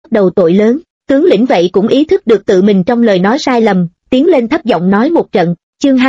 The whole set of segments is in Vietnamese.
đầu tội lớn. Tướng lĩnh vậy cũng ý thức được tự mình trong lời nói sai lầm, tiến lên thấp giọng nói một trận. Chương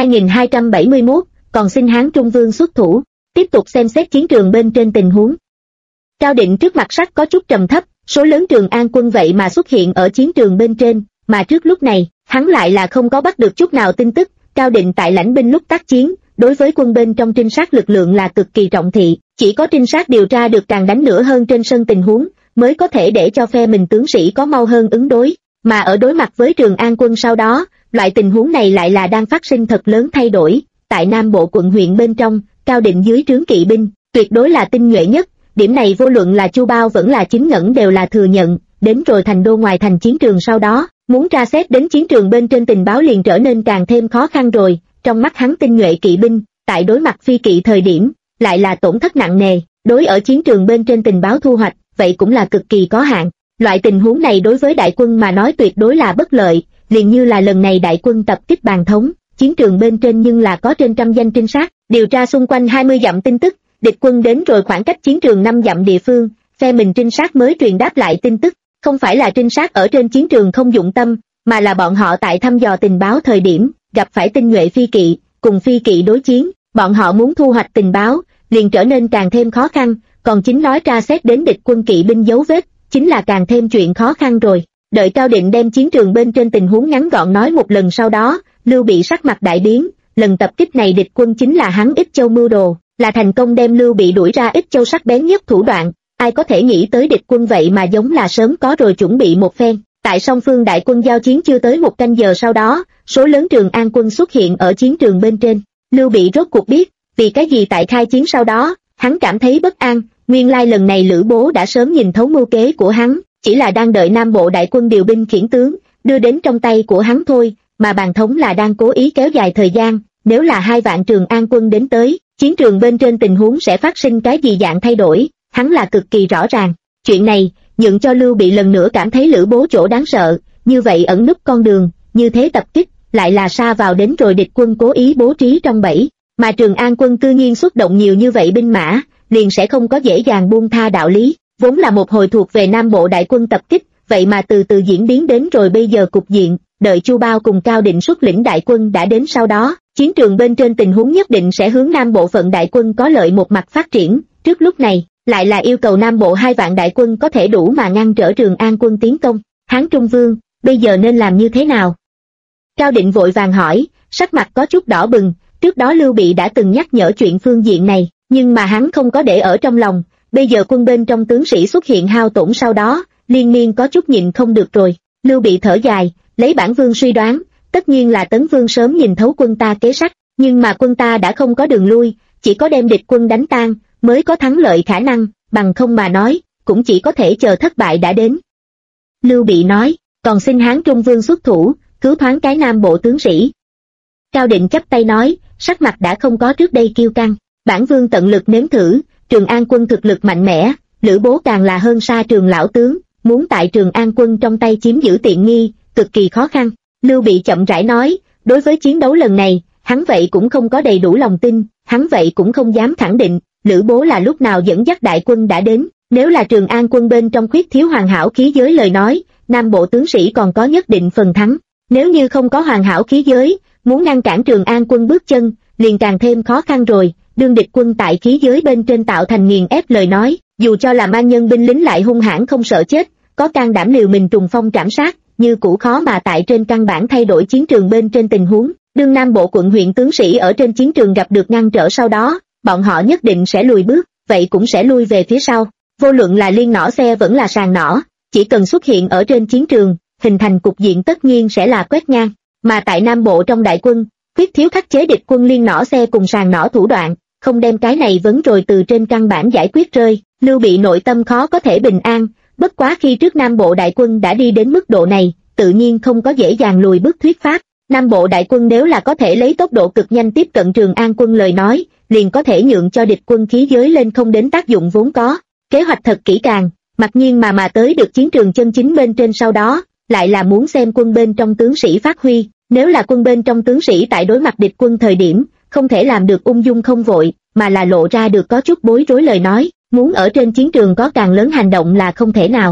2271, còn xin Hán Trung Vương xuất thủ. Tiếp tục xem xét chiến trường bên trên tình huống. Cao Định trước mặt sắc có chút trầm thấp, số lớn Trường An quân vậy mà xuất hiện ở chiến trường bên trên, mà trước lúc này, hắn lại là không có bắt được chút nào tin tức. Cao Định tại lãnh binh lúc tác chiến, đối với quân bên trong trinh sát lực lượng là cực kỳ trọng thị, chỉ có trinh sát điều tra được càng đánh nữa hơn trên sân tình huống, mới có thể để cho phe mình tướng sĩ có mau hơn ứng đối, mà ở đối mặt với Trường An quân sau đó, loại tình huống này lại là đang phát sinh thật lớn thay đổi. Tại Nam Bộ quận huyện bên trong, Cao Định dưới trướng kỵ binh, tuyệt đối là tinh nhuệ nhất, điểm này vô luận là Chu Bao vẫn là Chính Ngẩn đều là thừa nhận. Đến rồi thành đô ngoài thành chiến trường sau đó, muốn tra xét đến chiến trường bên trên tình báo liền trở nên càng thêm khó khăn rồi. Trong mắt hắn tinh nhuệ kỵ binh, tại đối mặt phi kỵ thời điểm, lại là tổn thất nặng nề, đối ở chiến trường bên trên tình báo thu hoạch, vậy cũng là cực kỳ có hạn. Loại tình huống này đối với đại quân mà nói tuyệt đối là bất lợi, liền như là lần này đại quân tập kích Bàn Thống, chiến trường bên trên nhưng là có trên trăm danh trinh sát, điều tra xung quanh 20 dặm tin tức, địch quân đến rồi khoảng cách chiến trường 5 dặm địa phương, phe mình trinh sát mới truyền đáp lại tin tức, không phải là trinh sát ở trên chiến trường không dụng tâm, mà là bọn họ tại thăm dò tình báo thời điểm, gặp phải tinh nhuệ phi kỵ, cùng phi kỵ đối chiến, bọn họ muốn thu hoạch tình báo, liền trở nên càng thêm khó khăn, còn chính nói tra xét đến địch quân kỵ binh dấu vết, chính là càng thêm chuyện khó khăn rồi. Đợi Cao Định đem chiến trường bên trên tình huống ngắn gọn nói một lần sau đó, Lưu Bị sắc mặt đại biến, lần tập kích này địch quân chính là hắn Ích Châu mưu đồ, là thành công đem Lưu Bị đuổi ra Ích Châu sắc bén nhất thủ đoạn, ai có thể nghĩ tới địch quân vậy mà giống là sớm có rồi chuẩn bị một phen. Tại song phương đại quân giao chiến chưa tới một canh giờ sau đó, số lớn Trường An quân xuất hiện ở chiến trường bên trên. Lưu Bị rốt cuộc biết, vì cái gì tại khai chiến sau đó, hắn cảm thấy bất an, nguyên lai lần này Lữ Bố đã sớm nhìn thấu mưu kế của hắn, chỉ là đang đợi Nam Bộ đại quân điều binh khiển tướng, đưa đến trong tay của hắn thôi, mà Bàn Thống là đang cố ý kéo dài thời gian, nếu là 2 vạn Trường An quân đến tới, chiến trường bên trên tình huống sẽ phát sinh cái gì dạng thay đổi, hắn là cực kỳ rõ ràng. Chuyện này, nhượng cho Lưu Bị lần nữa cảm thấy Lữ Bố chỗ đáng sợ, như vậy ẩn núp con đường, như thế tập kích, lại là sa vào đến rồi địch quân cố ý bố trí trong bẫy, mà Trường An quân cư nhiên xuất động nhiều như vậy binh mã, liền sẽ không có dễ dàng buông tha đạo lý, vốn là một hồi thuộc về Nam Bộ đại quân tập kích, vậy mà từ từ diễn biến đến rồi bây giờ cục diện, đợi Chu Bao cùng Cao Định xuất lĩnh đại quân đã đến sau đó, chiến trường bên trên tình huống nhất định sẽ hướng Nam Bộ phận đại quân có lợi một mặt phát triển, trước lúc này, lại là yêu cầu Nam Bộ 2 vạn đại quân có thể đủ mà ngăn trở Trường An quân tiến công. Hán Trung Vương, bây giờ nên làm như thế nào? Cao Định vội vàng hỏi, sắc mặt có chút đỏ bừng, trước đó Lưu Bị đã từng nhắc nhở chuyện phương diện này, nhưng mà hắn không có để ở trong lòng, bây giờ quân bên trong tướng sĩ xuất hiện hao tổn sau đó, liên miên có chút nhịn không được rồi. Lưu Bị thở dài, lấy bản vương suy đoán, tất nhiên là Tấn Vương sớm nhìn thấu quân ta kế sách, nhưng mà quân ta đã không có đường lui, chỉ có đem địch quân đánh tan, mới có thắng lợi khả năng, bằng không mà nói, cũng chỉ có thể chờ thất bại đã đến. Lưu Bị nói, còn xin Hán Trung Vương xuất thủ, cứu thoáng cái Nam Bộ tướng sĩ. Cao Định chắp tay nói, sắc mặt đã không có trước đây kiêu căng, bản vương tận lực nếm thử, Trường An quân thực lực mạnh mẽ, Lữ Bố càng là hơn xa Trường lão tướng, muốn tại Trường An quân trong tay chiếm giữ tiện nghi, cực kỳ khó khăn. Lưu Bị chậm rãi nói, đối với chiến đấu lần này, hắn vậy cũng không có đầy đủ lòng tin, hắn vậy cũng không dám khẳng định, Lữ Bố là lúc nào dẫn dắt đại quân đã đến, nếu là Trường An quân bên trong khuyết thiếu hoàn hảo khí giới lời nói, Nam Bộ tướng sĩ còn có nhất định phần thắng, nếu như không có hoàn hảo khí giới, muốn ngăn cản Trường An quân bước chân, liền càng thêm khó khăn rồi, đương địch quân tại khí giới bên trên tạo thành nghiền ép lời nói, dù cho là man nhân binh lính lại hung hãn không sợ chết, có can đảm liều mình trùng phong trảm sát, như cũ khó mà tại trên căn bản thay đổi chiến trường bên trên tình huống, đương Nam Bộ quận huyện tướng sĩ ở trên chiến trường gặp được ngăn trở sau đó, bọn họ nhất định sẽ lùi bước, vậy cũng sẽ lui về phía sau, vô luận là liên nỏ xe vẫn là sàn nỏ, chỉ cần xuất hiện ở trên chiến trường, hình thành cục diện tất nhiên sẽ là quét ngang, mà tại Nam Bộ trong đại quân, khuyết thiếu khắc chế địch quân liên nỏ xe cùng sàn nỏ thủ đoạn, không đem cái này vấn rồi từ trên căn bản giải quyết rơi, Lưu Bị nội tâm khó có thể bình an, bất quá khi trước Nam Bộ đại quân đã đi đến mức độ này, tự nhiên không có dễ dàng lùi bước thuyết pháp. Nam Bộ đại quân nếu là có thể lấy tốc độ cực nhanh tiếp cận Trường An quân lời nói, liền có thể nhượng cho địch quân khí giới lên không đến tác dụng vốn có. Kế hoạch thật kỹ càng, mặc nhiên mà tới được chiến trường chân chính bên trên sau đó, lại là muốn xem quân bên trong tướng sĩ phát huy, nếu là quân bên trong tướng sĩ tại đối mặt địch quân thời điểm, không thể làm được ung dung không vội, mà là lộ ra được có chút bối rối lời nói, muốn ở trên chiến trường có càng lớn hành động là không thể nào.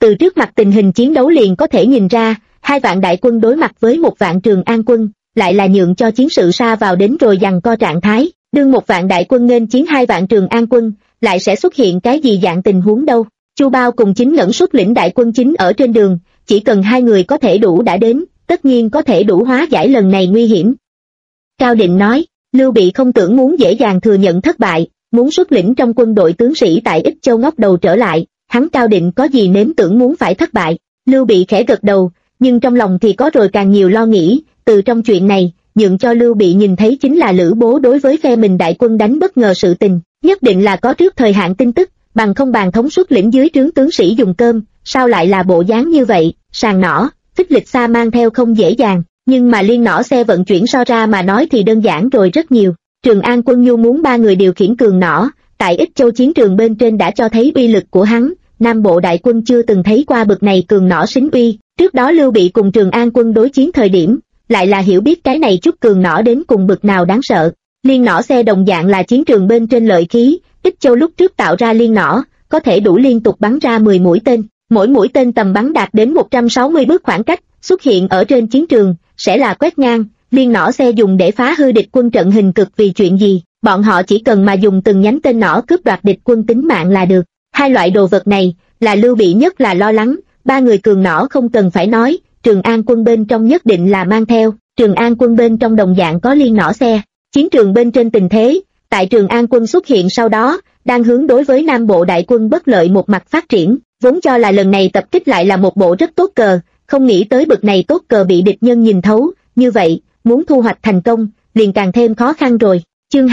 Từ trước mặt tình hình chiến đấu liền có thể nhìn ra, 2 vạn đại quân đối mặt với 1 vạn Trường An quân, lại là nhượng cho chiến sự sa vào đến rồi giằng co trạng thái. Đương 1 vạn đại quân nghênh chiến 2 vạn Trường An quân, lại sẽ xuất hiện cái gì dạng tình huống đâu. Chu Bao cùng Chính Ngẩn xuất lĩnh đại quân chính ở trên đường, chỉ cần 2 người có thể đủ đã đến, tất nhiên có thể đủ hóa giải lần này nguy hiểm. Cao Định nói, Lưu Bị không tưởng muốn dễ dàng thừa nhận thất bại, muốn xuất lĩnh trong quân đội tướng sĩ tại Ích Châu ngóc đầu trở lại, hắn Cao Định có gì nếm tưởng muốn phải thất bại. Lưu Bị khẽ gật đầu, nhưng trong lòng thì có rồi càng nhiều lo nghĩ, từ trong chuyện này, nhượng cho Lưu Bị nhìn thấy chính là Lữ Bố đối với phe mình đại quân đánh bất ngờ sự tình, nhất định là có trước thời hạn tin tức, bằng không bàn thống xuất lĩnh dưới trướng tướng sĩ dùng cơm, sao lại là bộ dáng như vậy, sàng nỏ, phích lịch xa mang theo không dễ dàng, nhưng mà liên nỏ xe vận chuyển so ra mà nói thì đơn giản rồi rất nhiều. Trường An quân nhu muốn 3 người điều khiển cường nỏ, tại Ích Châu chiến trường bên trên đã cho thấy uy lực của hắn, Nam Bộ đại quân chưa từng thấy qua bực này cường nỏ xính uy, trước đó Lưu Bị cùng Trường An quân đối chiến thời điểm, lại là hiểu biết cái này chút cường nỏ đến cùng bực nào đáng sợ. Liên nỏ xe đồng dạng là chiến trường bên trên lợi khí, Ích Châu lúc trước tạo ra liên nỏ, có thể đủ liên tục bắn ra 10 mũi tên, mỗi mũi tên tầm bắn đạt đến 160 bước khoảng cách, xuất hiện ở trên chiến trường, sẽ là quét ngang. Liên nỏ xe dùng để phá hư địch quân trận hình cực vì chuyện gì, bọn họ chỉ cần mà dùng từng nhánh tên nỏ cướp đoạt địch quân tính mạng là được. 2 loại đồ vật này, là Lưu Bị nhất là lo lắng, 3 người cường nỏ không cần phải nói, Trường An quân bên trong nhất định là mang theo, Trường An quân bên trong đồng dạng có liên nỏ xe. Chiến trường bên trên tình thế, tại Trường An quân xuất hiện sau đó, đang hướng đối với Nam Bộ đại quân bất lợi một mặt phát triển, vốn cho là lần này tập kích lại là một bộ rất tốt cờ, không nghĩ tới bực này tốt cờ bị địch nhân nhìn thấu, như vậy, muốn thu hoạch thành công, liền càng thêm khó khăn rồi. Chương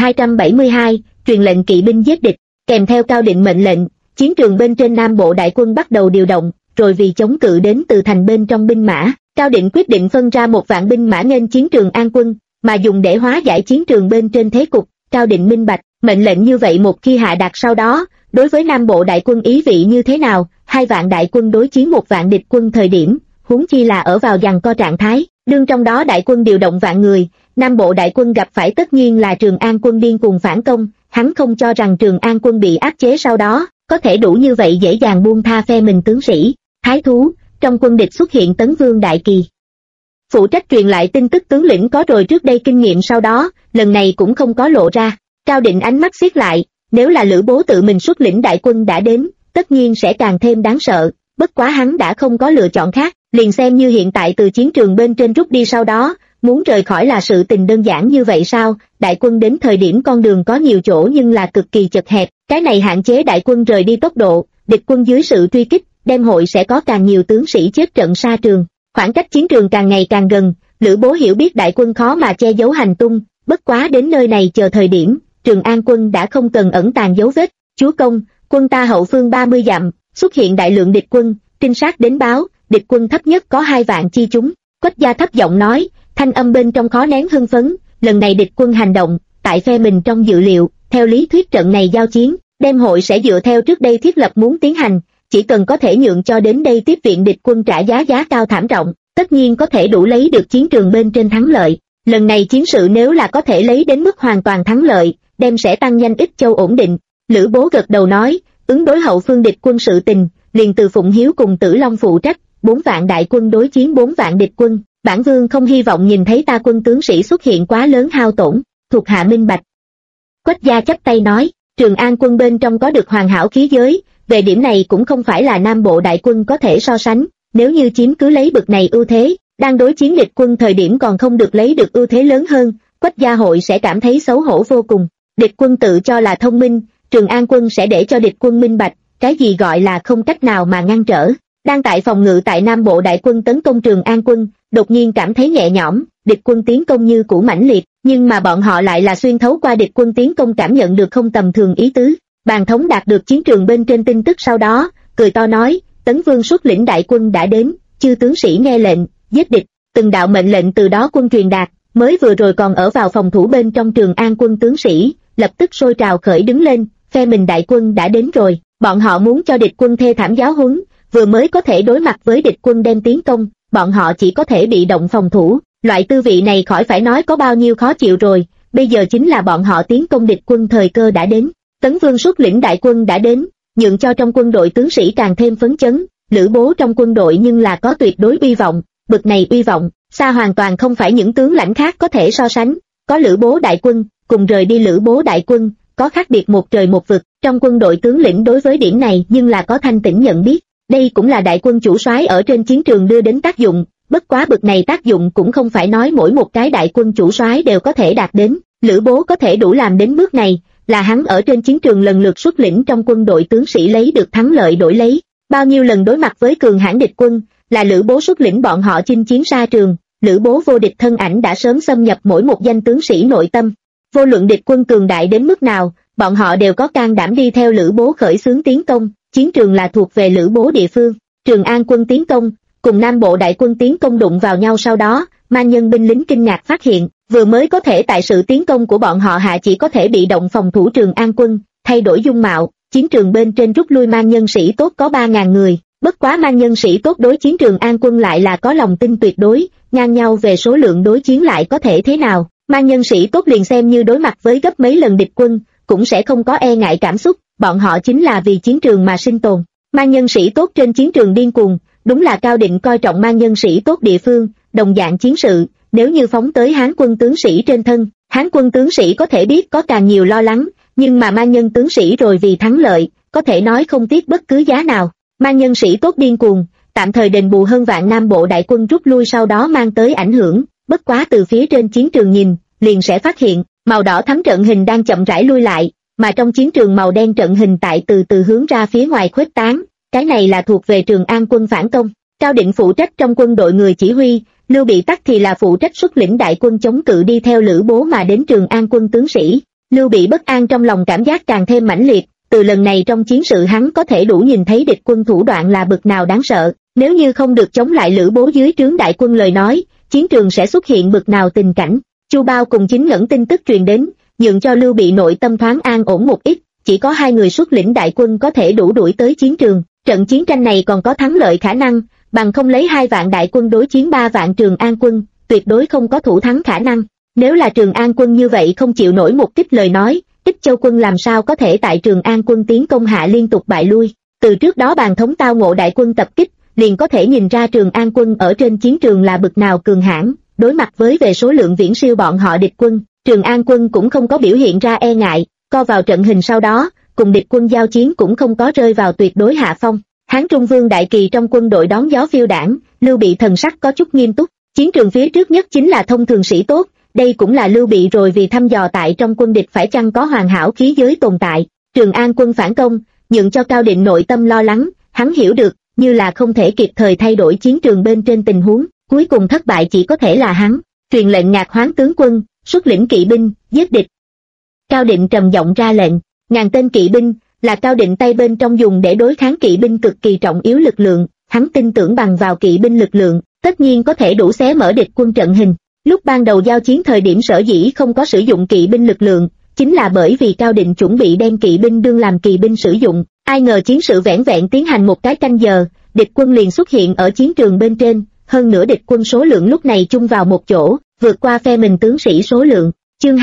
2272, truyền lệnh kỵ binh giết địch, kèm theo Cao Định mệnh lệnh, chiến trường bên trên Nam Bộ đại quân bắt đầu điều động, rồi vì chống cự đến từ thành bên trong binh mã, Cao Định quyết định phân ra 1 vạn binh mã nghênh chiến Trường An quân, mà dùng để hóa giải chiến trường bên trên thế cục. Cao Định minh bạch, mệnh lệnh như vậy một khi hạ đạt sau đó, đối với Nam Bộ đại quân ý vị như thế nào, 2 vạn đại quân đối chiến 1 vạn địch quân thời điểm, huống chi là ở vào giằng co trạng thái, đương trong đó đại quân điều động vạn người, Nam Bộ đại quân gặp phải tất nhiên là Trường An quân điên cuồng phản công, hắn không cho rằng Trường An quân bị áp chế sau đó, có thể đủ như vậy dễ dàng buông tha phe mình tướng sĩ. Thái thú, trong quân địch xuất hiện Tấn Vương Đại Kỳ. Phụ trách truyền lại tin tức tướng lĩnh có rồi trước đây kinh nghiệm sau đó, lần này cũng không có lộ ra. Cao Định ánh mắt siết lại, nếu là Lữ Bố tự mình xuất lĩnh đại quân đã đến, tất nhiên sẽ càng thêm đáng sợ, bất quá hắn đã không có lựa chọn khác, liền xem như hiện tại từ chiến trường bên trên rút đi sau đó, muốn rời khỏi là sự tình đơn giản như vậy sao? Đại quân đến thời điểm con đường có nhiều chỗ nhưng là cực kỳ chật hẹp, cái này hạn chế đại quân rời đi tốc độ, địch quân dưới sự truy kích, đem hội sẽ có càng nhiều tướng sĩ chết trận xa trường. Khoảng cách chiến trường càng ngày càng gần, Lữ Bố hiểu biết đại quân khó mà che giấu hành tung, bất quá đến nơi này chờ thời điểm, Trường An quân đã không cần ẩn tàng dấu vết. Chúa công, quân ta hậu phương 30 dặm, xuất hiện đại lượng địch quân, trinh sát đến báo, địch quân thấp nhất có 2 vạn chi chúng. Quách Gia thấp giọng nói, thanh âm bên trong khó nén hưng phấn, lần này địch quân hành động, tại phe mình trong dự liệu, theo lý thuyết trận này giao chiến, đem hội sẽ dựa theo trước đây thiết lập muốn tiến hành, chỉ cần có thể nhượng cho đến đây tiếp viện địch quân trả giá cao thảm trọng, tất nhiên có thể đủ lấy được chiến trường bên trên thắng lợi. Lần này chiến sự nếu là có thể lấy đến mức hoàn toàn thắng lợi, đem sẽ tăng nhanh Ích Châu ổn định. Lữ Bố gật đầu nói, ứng đối hậu phương địch quân sự tình, liền từ Phụng Hiếu cùng Tử Long phụ trách, 4 vạn đại quân đối chiến 4 vạn địch quân, bản vương không hy vọng nhìn thấy ta quân tướng sĩ xuất hiện quá lớn hao tổn, thuộc hạ minh bạch. Quách Gia chắp tay nói, Trường An quân bên trong có được hoàn hảo khí giới, về điểm này cũng không phải là Nam Bộ đại quân có thể so sánh, nếu như chiếm cứ lấy bực này ưu thế, đang đối chiến địch quân thời điểm còn không được lấy được ưu thế lớn hơn, Quách Gia hội sẽ cảm thấy xấu hổ vô cùng. Địch quân tự cho là thông minh, Trường An quân sẽ để cho địch quân minh bạch, cái gì gọi là không cách nào mà ngăn trở. Đang tại phòng ngự tại Nam Bộ đại quân tấn công Trường An quân, đột nhiên cảm thấy nhẹ nhõm, địch quân tiến công như cũ mãnh liệt, nhưng mà bọn họ lại là xuyên thấu qua địch quân tiến công cảm nhận được không tầm thường ý tứ. Bàn thống đạt được chiến trường bên trên tin tức sau đó, cười to nói, Tấn Vương xuất lĩnh đại quân đã đến, chư tướng sĩ nghe lệnh, giết địch. Từng đạo mệnh lệnh từ đó quân truyền đạt, mới vừa rồi còn ở vào phòng thủ bên trong Trường An quân tướng sĩ, lập tức sôi trào khởi đứng lên, phe mình đại quân đã đến rồi, bọn họ muốn cho địch quân thê thảm giáo huấn, vừa mới có thể đối mặt với địch quân đem tiến công, bọn họ chỉ có thể bị động phòng thủ, loại tư vị này khỏi phải nói có bao nhiêu khó chịu rồi, bây giờ chính là bọn họ tiến công địch quân thời cơ đã đến. Tấn Vương xuất lĩnh đại quân đã đến, nhượng cho trong quân đội tướng sĩ càng thêm phấn chấn, Lữ Bố trong quân đội nhưng là có tuyệt đối uy vọng, bực này uy vọng, xa hoàn toàn không phải những tướng lãnh khác có thể so sánh, có Lữ Bố đại quân, cùng rời đi Lữ Bố đại quân, có khác biệt một trời một vực, trong quân đội tướng lĩnh đối với điểm này nhưng là có thanh tĩnh nhận biết, đây cũng là đại quân chủ soái ở trên chiến trường đưa đến tác dụng, bất quá bực này tác dụng cũng không phải nói mỗi một cái đại quân chủ soái đều có thể đạt đến, Lữ Bố có thể đủ làm đến bước này, là hắn ở trên chiến trường lần lượt xuất lĩnh trong quân đội tướng sĩ lấy được thắng lợi đổi lấy, bao nhiêu lần đối mặt với cường hãn địch quân, là Lữ Bố xuất lĩnh bọn họ chinh chiến xa trường, Lữ Bố vô địch thân ảnh đã sớm xâm nhập mỗi một danh tướng sĩ nội tâm, vô luận địch quân cường đại đến mức nào, bọn họ đều có can đảm đi theo Lữ Bố khởi xướng tiến công, chiến trường là thuộc về Lữ Bố địa phương, Trường An quân tiến công, cùng Nam Bộ đại quân tiến công đụng vào nhau sau đó, Man Nhân binh lính kinh ngạc phát hiện, vừa mới có thể tại sự tiến công của bọn họ hạ chỉ có thể bị động phòng thủ Trường An quân, thay đổi dung mạo, chiến trường bên trên rút lui Man Nhân sĩ tốt có 3.000 người, bất quá Man Nhân sĩ tốt đối chiến Trường An quân lại là có lòng tin tuyệt đối, ngang nhau về số lượng đối chiến lại có thể thế nào, Man Nhân sĩ tốt liền xem như đối mặt với gấp mấy lần địch quân, cũng sẽ không có e ngại cảm xúc, bọn họ chính là vì chiến trường mà sinh tồn. Man Nhân sĩ tốt trên chiến trường điên cuồng, đúng là Cao Định coi trọng Man Nhân sĩ tốt địa phương, đồng dạng chiến sự, nếu như phóng tới Hán quân tướng sĩ trên thân, Hán quân tướng sĩ có thể biết có càng nhiều lo lắng, nhưng mà Man Nhân tướng sĩ rồi vì thắng lợi, có thể nói không tiếc bất cứ giá nào. Man Nhân sĩ tốt điên cuồng, tạm thời đền bù hơn vạn Nam Bộ đại quân rút lui sau đó mang tới ảnh hưởng, bất quá từ phía trên chiến trường nhìn, liền sẽ phát hiện, màu đỏ thắm trận hình đang chậm rãi lui lại, mà trong chiến trường màu đen trận hình tại từ từ hướng ra phía ngoài khuếch tán, cái này là thuộc về Trường An quân phản công. Cao Định phụ trách trong quân đội người chỉ huy, Lưu Bị Tắc thì là phụ trách xuất lĩnh đại quân chống cự đi theo Lữ Bố mà đến Trường An quân tướng sĩ. Lưu Bị bất an trong lòng cảm giác càng thêm mãnh liệt, từ lần này trong chiến sự hắn có thể đủ nhìn thấy địch quân thủ đoạn là bực nào đáng sợ, nếu như không được chống lại Lữ Bố dưới trướng đại quân lời nói, chiến trường sẽ xuất hiện bực nào tình cảnh. Chu Bao cùng Chính Ngẩn tin tức truyền đến, nhượng cho Lưu Bị nội tâm thoáng an ổn một ít, chỉ có 2 người xuất lĩnh đại quân có thể đủ đuổi tới chiến trường, trận chiến tranh này còn có thắng lợi khả năng, bằng không lấy 2 vạn đại quân đối chiến 3 vạn Trường An quân, tuyệt đối không có thủ thắng khả năng. Nếu là Trường An quân như vậy không chịu nổi một kích lời nói, Ích Châu quân làm sao có thể tại Trường An quân tiến công hạ liên tục bại lui. Từ trước đó Bàn Thống tao ngộ đại quân tập kích, liền có thể nhìn ra Trường An quân ở trên chiến trường là bực nào cường hãn, đối mặt với về số lượng viễn siêu bọn họ địch quân, Trường An quân cũng không có biểu hiện ra e ngại, co vào trận hình sau đó, cùng địch quân giao chiến cũng không có rơi vào tuyệt đối hạ phong. Hán Trung Vương đại kỳ trong quân đội đón gió phiêu đãng, Lưu Bị thần sắc có chút nghiêm túc, chiến trường phía trước nhất chính là thông thường sĩ tốt, đây cũng là Lưu Bị rồi vì thăm dò tại trong quân địch phải chăng có hoàn hảo khí giới tồn tại. Trường An quân phản công, nhượng cho Cao Định nội tâm lo lắng, hắn hiểu được, như là không thể kịp thời thay đổi chiến trường bên trên tình huống, cuối cùng thất bại chỉ có thể là hắn. Truyền lệnh Ngạc Hoán tướng quân, xuất lĩnh kỵ binh, giết địch. Cao Định trầm giọng ra lệnh, 1000 tên kỵ binh, là Cao Định tay bên trong dùng để đối kháng kỵ binh cực kỳ trọng yếu lực lượng, hắn tin tưởng bằng vào kỵ binh lực lượng, tất nhiên có thể đủ xé mở địch quân trận hình. Lúc ban đầu giao chiến thời điểm sở dĩ không có sử dụng kỵ binh lực lượng, chính là bởi vì Cao Định chuẩn bị đem kỵ binh đương làm kỵ binh sử dụng, ai ngờ chiến sự vẻn vẹn tiến hành một cái canh giờ, địch quân liền xuất hiện ở chiến trường bên trên, hơn nữa địch quân số lượng lúc này chung vào một chỗ, vượt qua phe mình tướng sĩ số lượng. Chương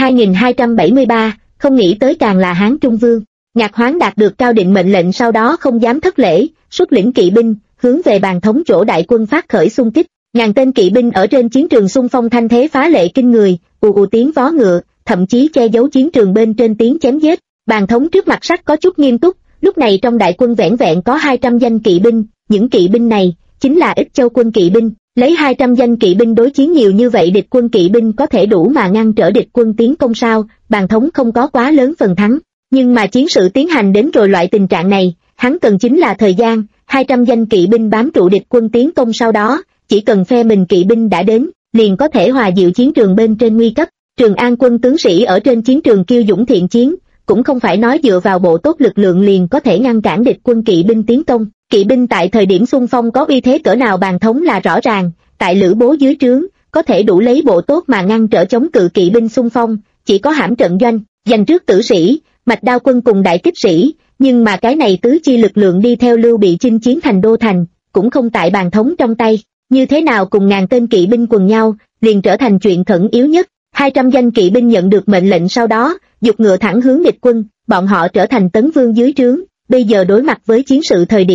2273, không nghĩ tới càng là Hán Trung Vương. Ngạc Hoán đạt được Cao Định mệnh lệnh sau đó không dám thất lễ, xuất lĩnh kỵ binh, hướng về Bàn Thống chỗ đại quân phát khởi xung kích. 1000 tên kỵ binh ở trên chiến trường xung phong thanh thế phá lệ kinh người, ù ù tiếng vó ngựa, thậm chí che giấu chiến trường bên trên tiếng chém giết. Bàn Thống trước mặt sắc có chút nghiêm túc, lúc này trong đại quân vẻn vẹn có 200 danh kỵ binh, những kỵ binh này chính là Ích Châu quân kỵ binh, lấy 200 danh kỵ binh đối chiến nhiều như vậy địch quân kỵ binh có thể đủ mà ngăn trở địch quân tiến công sao? Bàn Thống không có quá lớn phần thắng, nhưng mà chiến sự tiến hành đến rồi loại tình trạng này, hắn cần chính là thời gian. 200 danh kỵ binh bám trụ địch quân tiến công sau đó, chỉ cần phe mình kỵ binh đã đến, liền có thể hòa dịu chiến trường bên trên nguy cấp. Trường An quân tướng sĩ ở trên chiến trường kiêu dũng thiện chiến, cũng không phải nói dựa vào bộ tốt lực lượng liền có thể ngăn cản địch quân kỵ binh tiến công. Kỵ binh tại thời điểm xung phong có uy thế cỡ nào Bàn Thống là rõ ràng, tại Lữ Bố dưới trướng, có thể đủ lấy bộ tốt mà ngăn trở chống cự kỵ binh xung phong, chỉ có hãm trận doanh, giành trước tử sĩ, mạch đao quân cùng đại kích sĩ, nhưng mà cái này tứ chi lực lượng đi theo Lưu Bị chinh chiến thành đô thành, cũng không tại Bàn Thống trong tay, như thế nào cùng 1000 tên kỵ binh quần nhau, liền trở thành chuyện khẩn yếu nhất. 200 danh kỵ binh nhận được mệnh lệnh sau đó, giục ngựa thẳng hướng địch quân, bọn họ trở thành Tấn Vương dưới trướng, bây giờ đối mặt với chiến sự thời điểm,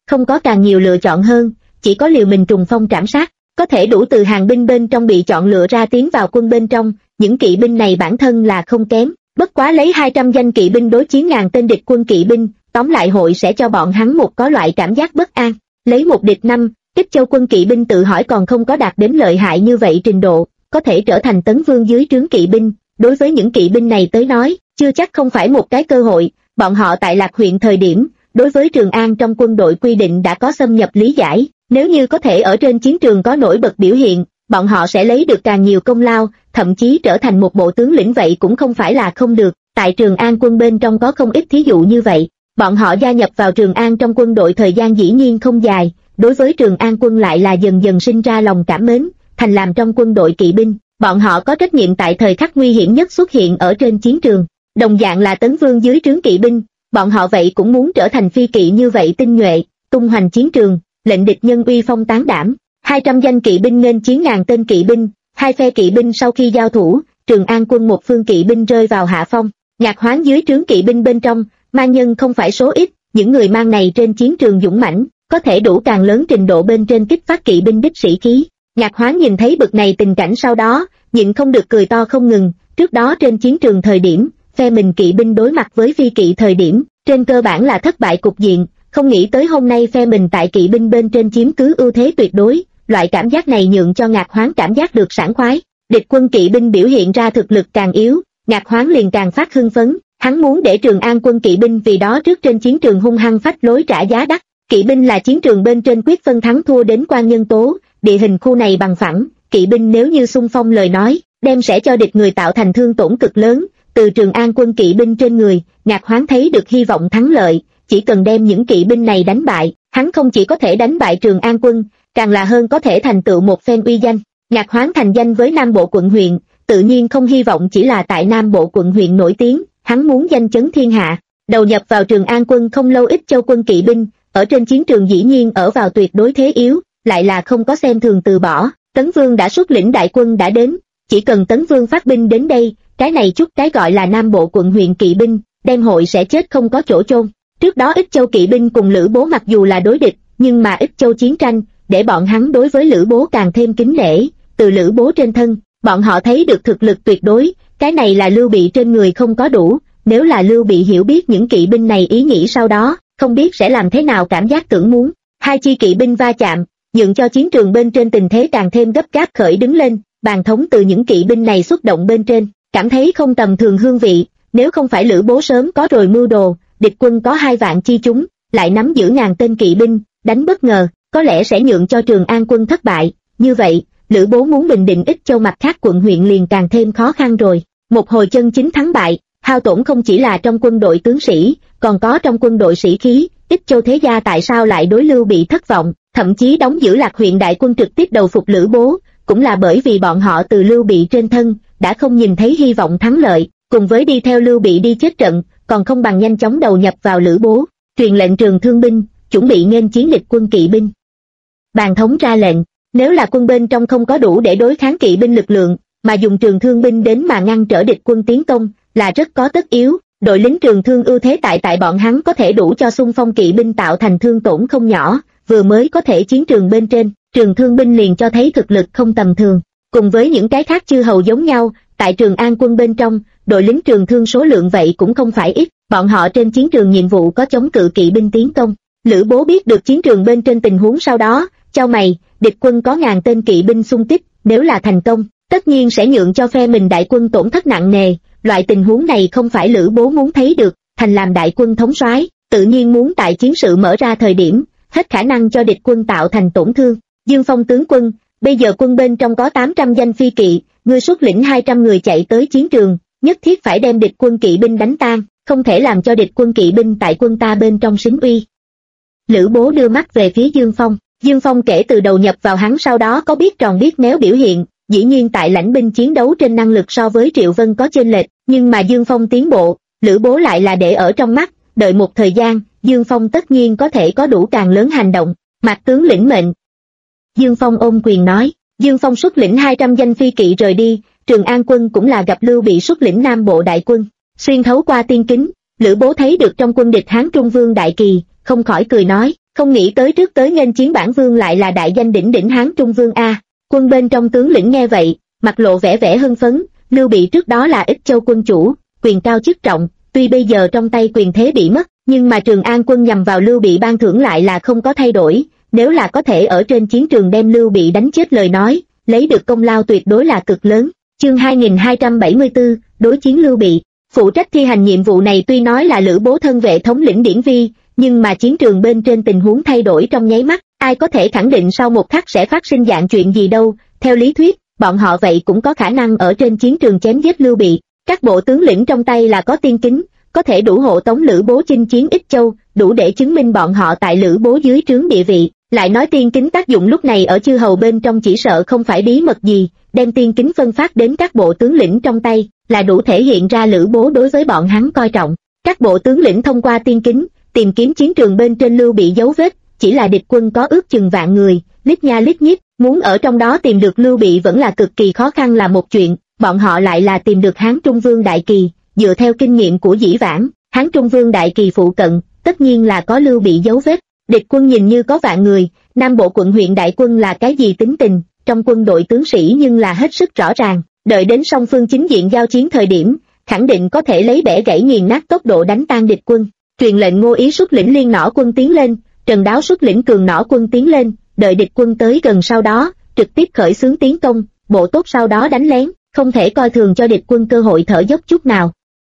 không có càng nhiều lựa chọn hơn, chỉ có liều mình trùng phong trảm sát, có thể đủ từ hàng binh bên trong bị chọn lựa ra tiến vào quân bên trong, những kỵ binh này bản thân là không kém, bất quá lấy 200 danh kỵ binh đối chiến ngàn tên địch quân kỵ binh, tóm lại hội sẽ cho bọn hắn một có loại cảm giác bất an, lấy một địch năm, Ích Châu quân kỵ binh tự hỏi còn không có đạt đến lợi hại như vậy trình độ, có thể trở thành tấn vương dưới trướng kỵ binh, đối với những kỵ binh này tới nói, chưa chắc không phải một cái cơ hội, bọn họ tại Lạc huyện thời điểm, đối với Trường An trong quân đội quy định đã có xâm nhập lý giải, nếu như có thể ở trên chiến trường có nổi bật biểu hiện, bọn họ sẽ lấy được càng nhiều công lao, thậm chí trở thành một bộ tướng lĩnh vậy cũng không phải là không được, tại Trường An quân bên trong có không ít thí dụ như vậy, bọn họ gia nhập vào Trường An trong quân đội thời gian dĩ nhiên không dài, đối với Trường An quân lại là dần dần sinh ra lòng cảm mến, thành làm trong quân đội kỵ binh, bọn họ có trách nhiệm tại thời khắc nguy hiểm nhất xuất hiện ở trên chiến trường, đồng dạng là tấn vương dưới trướng kỵ binh, bọn họ vậy cũng muốn trở thành phi kỵ như vậy tinh nhuệ, tung hoành chiến trường, lệnh địch nhân uy phong tán đảm, 200 danh kỵ binh nghênh chiến ngàn tên kỵ binh, hai phe kỵ binh sau khi giao thủ, Trường An quân một phương kỵ binh rơi vào hạ phong, Nhạc Hoán dưới trướng kỵ binh bên trong, mang nhân không phải số ít, những người mang này trên chiến trường dũng mãnh, có thể đủ càng lớn trình độ bên trên kích phát kỵ binh đích sĩ khí. Nhạc Hoán nhìn thấy bực này tình cảnh sau đó, nhịn không được cười to không ngừng, trước đó trên chiến trường thời điểm, phe mình kỵ binh đối mặt với phi kỵ thời điểm, trên cơ bản là thất bại cục diện, không nghĩ tới hôm nay phe mình tại kỵ binh bên trên chiếm cứ ưu thế tuyệt đối, loại cảm giác này nhượng cho Nhạc Hoán cảm giác được sảng khoái. Địch quân kỵ binh biểu hiện ra thực lực càng yếu, Nhạc Hoán liền càng phát hưng phấn, hắn muốn để Trường An quân kỵ binh vì đó trước trên chiến trường hung hăng phách lối trả giá đắt. Kỵ binh là chiến trường bên trên quyết phân thắng thua đến quan nhân tố, địa hình khu này bằng phẳng, kỵ binh nếu như xung phong lời nói, đem sẽ cho địch người tạo thành thương tổn cực lớn. Từ Trường An quân kỵ binh trên người, Nhạc Hoán thấy được hy vọng thắng lợi, chỉ cần đem những kỵ binh này đánh bại, hắn không chỉ có thể đánh bại Trường An quân, càng là hơn có thể thành tựu một phen uy danh. Nhạc Hoán thành danh với Nam Bộ quận huyện, tự nhiên không hy vọng chỉ là tại Nam Bộ quận huyện nổi tiếng, hắn muốn danh chấn thiên hạ. Đầu nhập vào Trường An quân không lâu Ích Châu quân kỵ binh, ở trên chiến trường dĩ nhiên ở vào tuyệt đối thế yếu, lại là không có xem thường từ bỏ. Tấn Vương đã xuất lĩnh đại quân đã đến, chỉ cần Tấn Vương phát binh đến đây, cái này chút cái gọi là Nam Bộ quận huyện kỵ binh, đem hội sẽ chết không có chỗ chôn. Trước đó Ích Châu kỵ binh cùng Lữ Bố mặc dù là đối địch, nhưng mà Ích Châu chiến tranh, để bọn hắn đối với Lữ Bố càng thêm kính nể, từ Lữ Bố trên thân, bọn họ thấy được thực lực tuyệt đối, cái này là Lưu Bị trên người không có đủ, nếu là Lưu Bị hiểu biết những kỵ binh này ý nghĩ sau đó, không biết sẽ làm thế nào cảm giác tưởng muốn. Hai chi kỵ binh va chạm, nhượng cho chiến trường bên trên tình thế càng thêm gấp gáp khởi đứng lên, bàn thống từ những kỵ binh này xuất động bên trên, cảm thấy không tầm thường hương vị, nếu không phải Lữ Bố sớm có rồi mưu đồ, địch quân có 2 vạn chi chúng, lại nắm giữ ngàn tên kỵ binh, đánh bất ngờ, có lẽ sẽ nhượng cho Trường An quân thất bại, như vậy, Lữ Bố muốn bình định Ích Châu mặt khác quận huyện liền càng thêm khó khăn rồi. Một hồi chân chính thắng bại, hao tổn không chỉ là trong quân đội tướng sĩ, còn có trong quân đội sĩ khí. Ích Châu thế gia tại sao lại đối Lưu Bị thất vọng, thậm chí đóng giữ Lạc huyện đại quân trực tiếp đầu phục Lữ Bố, cũng là bởi vì bọn họ từ Lưu Bị trên thân đã không nhìn thấy hy vọng thắng lợi, cùng với đi theo Lưu Bị đi chết trận, còn không bằng nhanh chóng đầu nhập vào Lữ Bố, truyền lệnh trường thương binh, chuẩn bị nghênh chiến địch quân kỵ binh. Bàn thống ra lệnh, nếu là quân bên trong không có đủ để đối kháng kỵ binh lực lượng, mà dùng trường thương binh đến mà ngăn trở địch quân tiến công, là rất có tất yếu. Đội lính trường thương ưu thế tại bọn hắn có thể đủ cho xung phong kỵ binh tạo thành thương tổn không nhỏ, vừa mới có thể chiến trường bên trên, trường thương binh liền cho thấy thực lực không tầm thường. Cùng với những cái khác chư hầu giống nhau, tại Trường An quân bên trong, đội lính trường thương số lượng vậy cũng không phải ít, bọn họ trên chiến trường nhiệm vụ có chống cự kỵ binh tiến công. Lữ Bố biết được chiến trường bên trên tình huống sau đó, chau mày, địch quân có ngàn tên kỵ binh xung kích, nếu là thành công, tất nhiên sẽ nhượng cho phe mình đại quân tổn thất nặng nề. Loại tình huống này không phải Lữ Bố muốn thấy được, thành làm đại quân thống soái, tự nhiên muốn tại chiến sự mở ra thời điểm, hết khả năng cho địch quân tạo thành tổn thương. Dương Phong tướng quân, bây giờ quân bên trong có 800 danh phi kỵ, ngươi xuất lĩnh 200 người chạy tới chiến trường, nhất thiết phải đem địch quân kỵ binh đánh tan, không thể làm cho địch quân kỵ binh tại quân ta bên trong xính uy. Lữ Bố đưa mắt về phía Dương Phong, Dương Phong kể từ đầu nhập vào hắn sau đó có biết tròn biết méo biểu hiện. Dĩ nhiên tại lãnh binh chiến đấu trên năng lực so với Triệu Vân có chênh lệch, nhưng mà Dương Phong tiến bộ, Lữ Bố lại là để ở trong mắt, đợi một thời gian, Dương Phong tất nhiên có thể có đủ càng lớn hành động. Mạc tướng lĩnh mệnh. Dương Phong ôm quyền nói, Dương Phong xuất lĩnh 200 danh phi kỵ rời đi, Trường An quân cũng là gặp Lưu Bị xuất lĩnh Nam Bộ đại quân, xuyên thấu qua tiên kính, Lữ Bố thấy được trong quân địch Hán Trung Vương đại kỳ, không khỏi cười nói, không nghĩ tới trước tới nghênh chiến bản vương lại là đại danh đỉnh đỉnh Hán Trung Vương a. Quân bên trong tướng lĩnh nghe vậy, mặt lộ vẻ hưng phấn. Lưu Bị trước đó là Ích Châu quân chủ, quyền cao chức trọng, tuy bây giờ trong tay quyền thế bị mất, nhưng mà Trường An quân nhằm vào Lưu Bị ban thưởng lại là không có thay đổi. Nếu là có thể ở trên chiến trường đem Lưu Bị đánh chết lời nói, lấy được công lao tuyệt đối là cực lớn. Chương 2274, đối chiến Lưu Bị. Phụ trách thi hành nhiệm vụ này tuy nói là Lữ Bố thân vệ thống lĩnh Điển Vi, nhưng mà chiến trường bên trên tình huống thay đổi trong nháy mắt, ai có thể khẳng định sau một khắc sẽ phát sinh dạng chuyện gì đâu. Theo lý thuyết, bọn họ vậy cũng có khả năng ở trên chiến trường chém giết Lưu Bị. Các bộ tướng lĩnh trong tay là có tiên kính, có thể đủ hộ tống Lữ Bố chinh chiến Ích Châu, đủ để chứng minh bọn họ tại Lữ Bố dưới trướng địa vị. Lại nói tiên kính tác dụng lúc này ở chư hầu bên trong chỉ sợ không phải bí mật gì, đem tiên kính phân phát đến các bộ tướng lĩnh trong tay, là đủ thể hiện ra Lữ Bố đối với bọn hắn coi trọng. Các bộ tướng lĩnh thông qua tiên kính, tìm kiếm chiến trường bên trên Lưu Bị dấu vết, chỉ là địch quân có ước chừng vạn người, lít nha lít nhít, muốn ở trong đó tìm được Lưu Bị vẫn là cực kỳ khó khăn là một chuyện, bọn họ lại là tìm được Hán Trung Vương Đại Kỳ, dựa theo kinh nghiệm của dĩ vãng, Hán Trung Vương Đại Kỳ phụ cận, tất nhiên là có Lưu Bị dấu vết. Địch quân nhìn như có vạn người, Nam Bộ quận huyện đại quân là cái gì tính tình, trong quân đội tướng sĩ nhưng là hết sức rõ ràng, đợi đến song phương chính diện giao chiến thời điểm, khẳng định có thể lấy bẻ gãy nghiền nát tốc độ đánh tan địch quân. Truyền lệnh Ngô Ý xuất lĩnh Liên Nỏ quân tiến lên, Trần Đáo xuất lĩnh Cường Nỏ quân tiến lên, đợi địch quân tới gần sau đó, trực tiếp khởi xướng tiến công, bộ tốt sau đó đánh lén, không thể coi thường cho địch quân cơ hội thở dốc chút nào.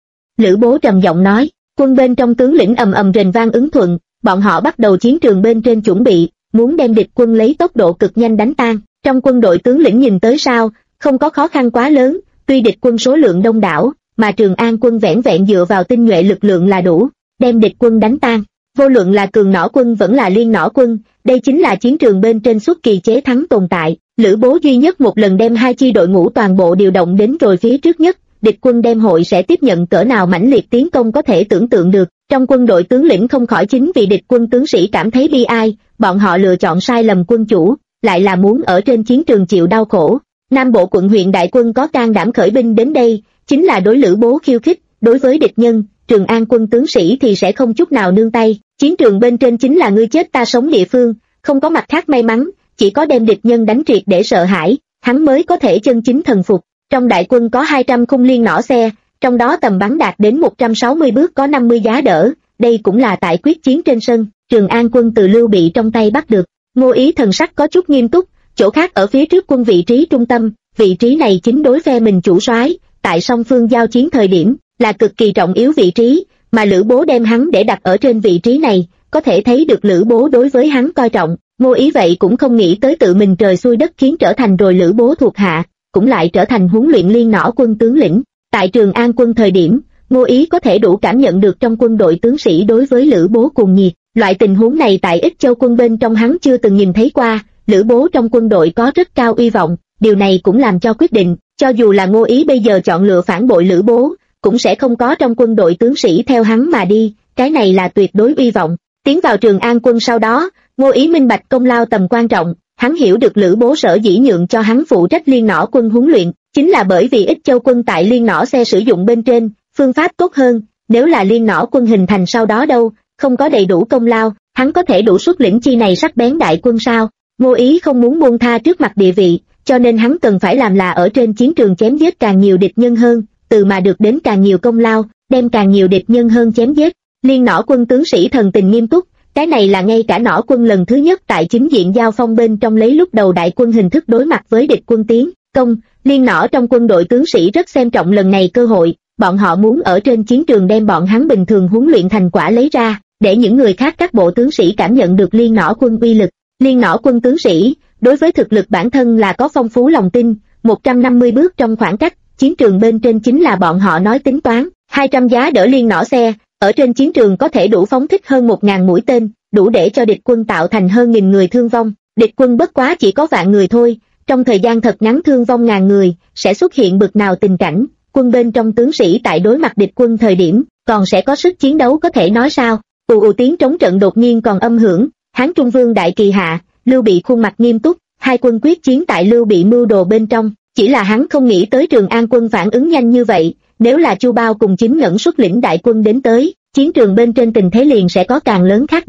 Lữ Bố trầm giọng nói, quân bên trong tướng lĩnh ầm ầm rền vang ứng thuận, bọn họ bắt đầu chiến trường bên trên chuẩn bị, muốn đem địch quân lấy tốc độ cực nhanh đánh tan. Trong quân đội tướng lĩnh nhìn tới sao, không có khó khăn quá lớn, tuy địch quân số lượng đông đảo, mà Trường An quân vẻn vẹn dựa vào tinh nhuệ lực lượng là đủ, đem địch quân đánh tan. Vô luận là Cường Nỏ quân vẫn là Liên Nỏ quân, đây chính là chiến trường bên trên xuất kỳ chế thắng tồn tại. Lữ Bố duy nhất một lần đem hai chi đội ngũ toàn bộ điều động đến rồi phía trước nhất, địch quân đem hội sẽ tiếp nhận cỡ nào mãnh liệt tiến công có thể tưởng tượng được. Trong quân đội tướng lĩnh không khỏi chính vì địch quân tướng sĩ cảm thấy bi ai, bọn họ lựa chọn sai lầm quân chủ, lại là muốn ở trên chiến trường chịu đau khổ. Nam Bộ quận huyện đại quân có can đảm khởi binh đến đây, chính là đối Lữ Bố khiêu khích, đối với địch nhân, Trường An quân tướng sĩ thì sẽ không chút nào nương tay. Chiến trường bên trên chính là ngươi chết ta sống địa phương, không có mặt khác may mắn, chỉ có đem địch nhân đánh triệt để sợ hãi, hắn mới có thể chân chính thần phục. Trong đại quân có 200 khung Liên Nỏ xe, trong đó tầm bắn đạt đến 160 bước có 50 giá đỡ, đây cũng là tại quyết chiến trên sân, Trường An quân từ Lưu Bị trong tay bắt được. Ngô Ý thần sắc có chút nghiêm túc, chỗ khác ở phía trước quân vị trí trung tâm, vị trí này chính đối phe mình chủ soái, tại song phương giao chiến thời điểm, là cực kỳ trọng yếu vị trí, mà Lữ Bố đem hắn để đặt ở trên vị trí này, có thể thấy được Lữ Bố đối với hắn coi trọng. Ngô Ý vậy cũng không nghĩ tới tự mình trời xuôi đất khiến trở thành rồi Lữ Bố thuộc hạ, cũng lại trở thành huấn luyện Liên Nỏ quân tướng lĩnh. Tại Trường An quân thời điểm, Ngô Ý có thể đủ cảm nhận được trong quân đội tướng sĩ đối với Lữ Bố cuồng nhiệt, loại tình huống này tại Ích Châu quân bên trong hắn chưa từng nhìn thấy qua. Lữ Bố trong quân đội có rất cao uy vọng, điều này cũng làm cho quyết định, cho dù là Ngô Ý bây giờ chọn lựa phản bội Lữ Bố, cũng sẽ không có trong quân đội tướng sĩ theo hắn mà đi, cái này là tuyệt đối uy vọng. Tiến vào Trường An quân sau đó, Ngô Ý minh bạch công lao tầm quan trọng, hắn hiểu được Lữ Bố sở dĩ nhượng cho hắn phụ trách Liên Nỏ quân huấn luyện, chính là bởi vì Ích Châu quân tại Liên Nỏ xe sử dụng bên trên, phương pháp tốt hơn, nếu là Liên Nỏ quân hình thành sau đó đâu, không có đầy đủ công lao, hắn có thể đủ xuất lĩnh chi này sắc bén đại quân sao? Ngô Ý không muốn buông tha trước mặt địa vị, cho nên hắn cần phải làm là ở trên chiến trường chém giết càng nhiều địch nhân hơn, từ mà được đến càng nhiều công lao, đem càng nhiều địch nhân hơn chém giết. Liên Nỏ quân tướng sĩ thần tình nghiêm túc, cái này là ngay cả Nỏ quân lần thứ nhất tại chính diện giao phong bên trong lấy lúc đầu đại quân hình thức đối mặt với địch quân tiến công. Liên Nỏ trong quân đội tướng sĩ rất xem trọng lần này cơ hội, bọn họ muốn ở trên chiến trường đem bọn hắn bình thường huấn luyện thành quả lấy ra, để những người khác các bộ tướng sĩ cảm nhận được Liên Nỏ quân uy lực. Liên Nỏ quân tướng sĩ, đối với thực lực bản thân là có phong phú lòng tin, 150 bước trong khoảng cách, chiến trường bên trên chính là bọn họ nói tính toán, 200 giá đỡ Liên Nỏ xe, ở trên chiến trường có thể đủ phóng thích hơn 1000 mũi tên, đủ để cho địch quân tạo thành hơn 1000 người thương vong, địch quân bất quá chỉ có vạn người thôi, trong thời gian thật ngắn thương vong ngàn người, sẽ xuất hiện bực nào tình cảnh, quân bên trong tướng sĩ tại đối mặt địch quân thời điểm, còn sẽ có sức chiến đấu có thể nói sao? Ù tiếng trống trận đột nhiên còn âm hưởng, Hán Trung Vương Đại Kỳ hạ, Lưu Bị khuôn mặt nghiêm túc, hai quân quyết chiến tại Lưu Bị mưu đồ bên trong, chỉ là hắn không nghĩ tới Trường An quân phản ứng nhanh như vậy, nếu là Chu Bao cùng Chính Ngẩn xuất lĩnh đại quân đến tới, chiến trường bên trên tình thế liền sẽ có càng lớn khác biệt.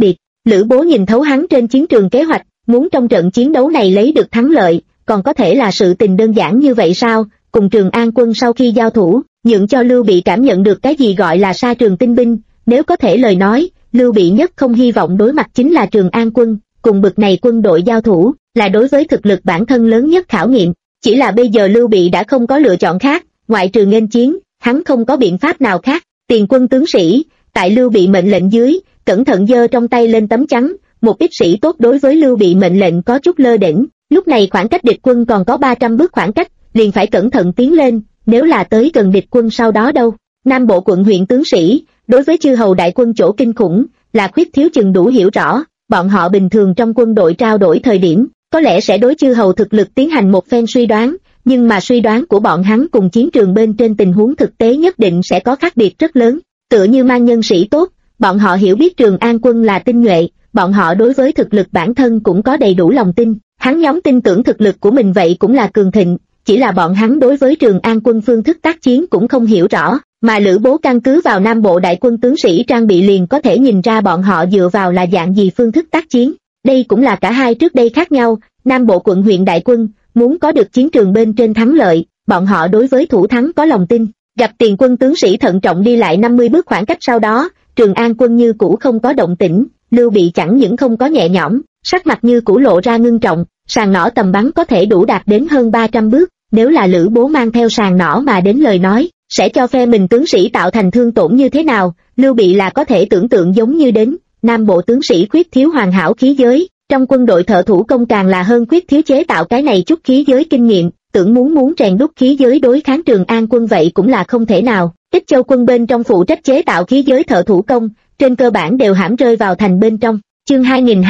Lữ Bố nhìn thấu hắn trên chiến trường kế hoạch, muốn trong trận chiến đấu này lấy được thắng lợi, còn có thể là sự tình đơn giản như vậy sao? Cùng Trường An quân sau khi giao thủ, nhượng cho Lưu Bị cảm nhận được cái gì gọi là sa trường tinh binh, nếu có thể lời nói, Lưu Bị nhất không hy vọng đối mặt chính là Trường An quân, cùng bực này quân đội giao thủ, là đối với thực lực bản thân lớn nhất khảo nghiệm. Chỉ là bây giờ Lưu Bị đã không có lựa chọn khác, ngoại trừ nghênh chiến, hắn không có biện pháp nào khác. Tiền quân tướng sĩ, tại Lưu Bị mệnh lệnh dưới, cẩn thận giơ trong tay lên tấm chắn, một ít sĩ tốt đối với Lưu Bị mệnh lệnh có chút lơ đễnh, lúc này khoảng cách địch quân còn có 300 bước khoảng cách, liền phải cẩn thận tiến lên, nếu là tới gần địch quân sau đó đâu. Nam bộ quận huyện tướng sĩ, đối với chư hầu đại quân chỗ kinh khủng, là khuyết thiếu chừng đủ hiểu rõ, bọn họ bình thường trong quân đội trao đổi thời điểm, có lẽ sẽ đối chư hầu thực lực tiến hành một phen suy đoán, nhưng mà suy đoán của bọn hắn cùng chiến trường bên trên tình huống thực tế nhất định sẽ có khác biệt rất lớn. Tựa như mang nhân sĩ tốt, bọn họ hiểu biết Trường An quân là tinh nhuệ, bọn họ đối với thực lực bản thân cũng có đầy đủ lòng tin, hắn nhóm tin tưởng thực lực của mình vậy cũng là cường thịnh, chỉ là bọn hắn đối với Trường An quân phương thức tác chiến cũng không hiểu rõ, mà Lữ Bố căn cứ vào Nam bộ đại quân tướng sĩ trang bị liền có thể nhìn ra bọn họ dựa vào là dạng gì phương thức tác chiến. Đây cũng là cả hai trước đây khác nhau, Nam bộ quận huyện đại quân, muốn có được chiến trường bên trên thắng lợi, bọn họ đối với thủ thắng có lòng tin. Gặp Tiền quân tướng sĩ thận trọng đi lại 50 bước khoảng cách sau đó, Trường An quân như cũ không có động tĩnh, Lưu Bị chẳng những không có nhẹ nhõm, sắc mặt như cũ lộ ra ngưng trọng, sàng nỏ tầm bắn có thể đủ đạt đến hơn 300 bước, nếu là Lữ Bố mang theo sàng nỏ mà đến lời nói, sẽ cho phe mình tướng sĩ tạo thành thương tổn như thế nào, Lưu Bị là có thể tưởng tượng giống như đến, Nam bộ tướng sĩ khuyết thiếu hoàn hảo khí giới, trong quân đội thợ thủ công càng là hơn khuyết thiếu chế tạo cái này chút khí giới kinh nghiệm, tưởng muốn rèn đúc khí giới đối kháng Trường An quân vậy cũng là không thể nào. Ích Châu quân bên trong phụ trách chế tạo khí giới thợ thủ công, trên cơ bản đều hãm rơi vào thành bên trong. Chương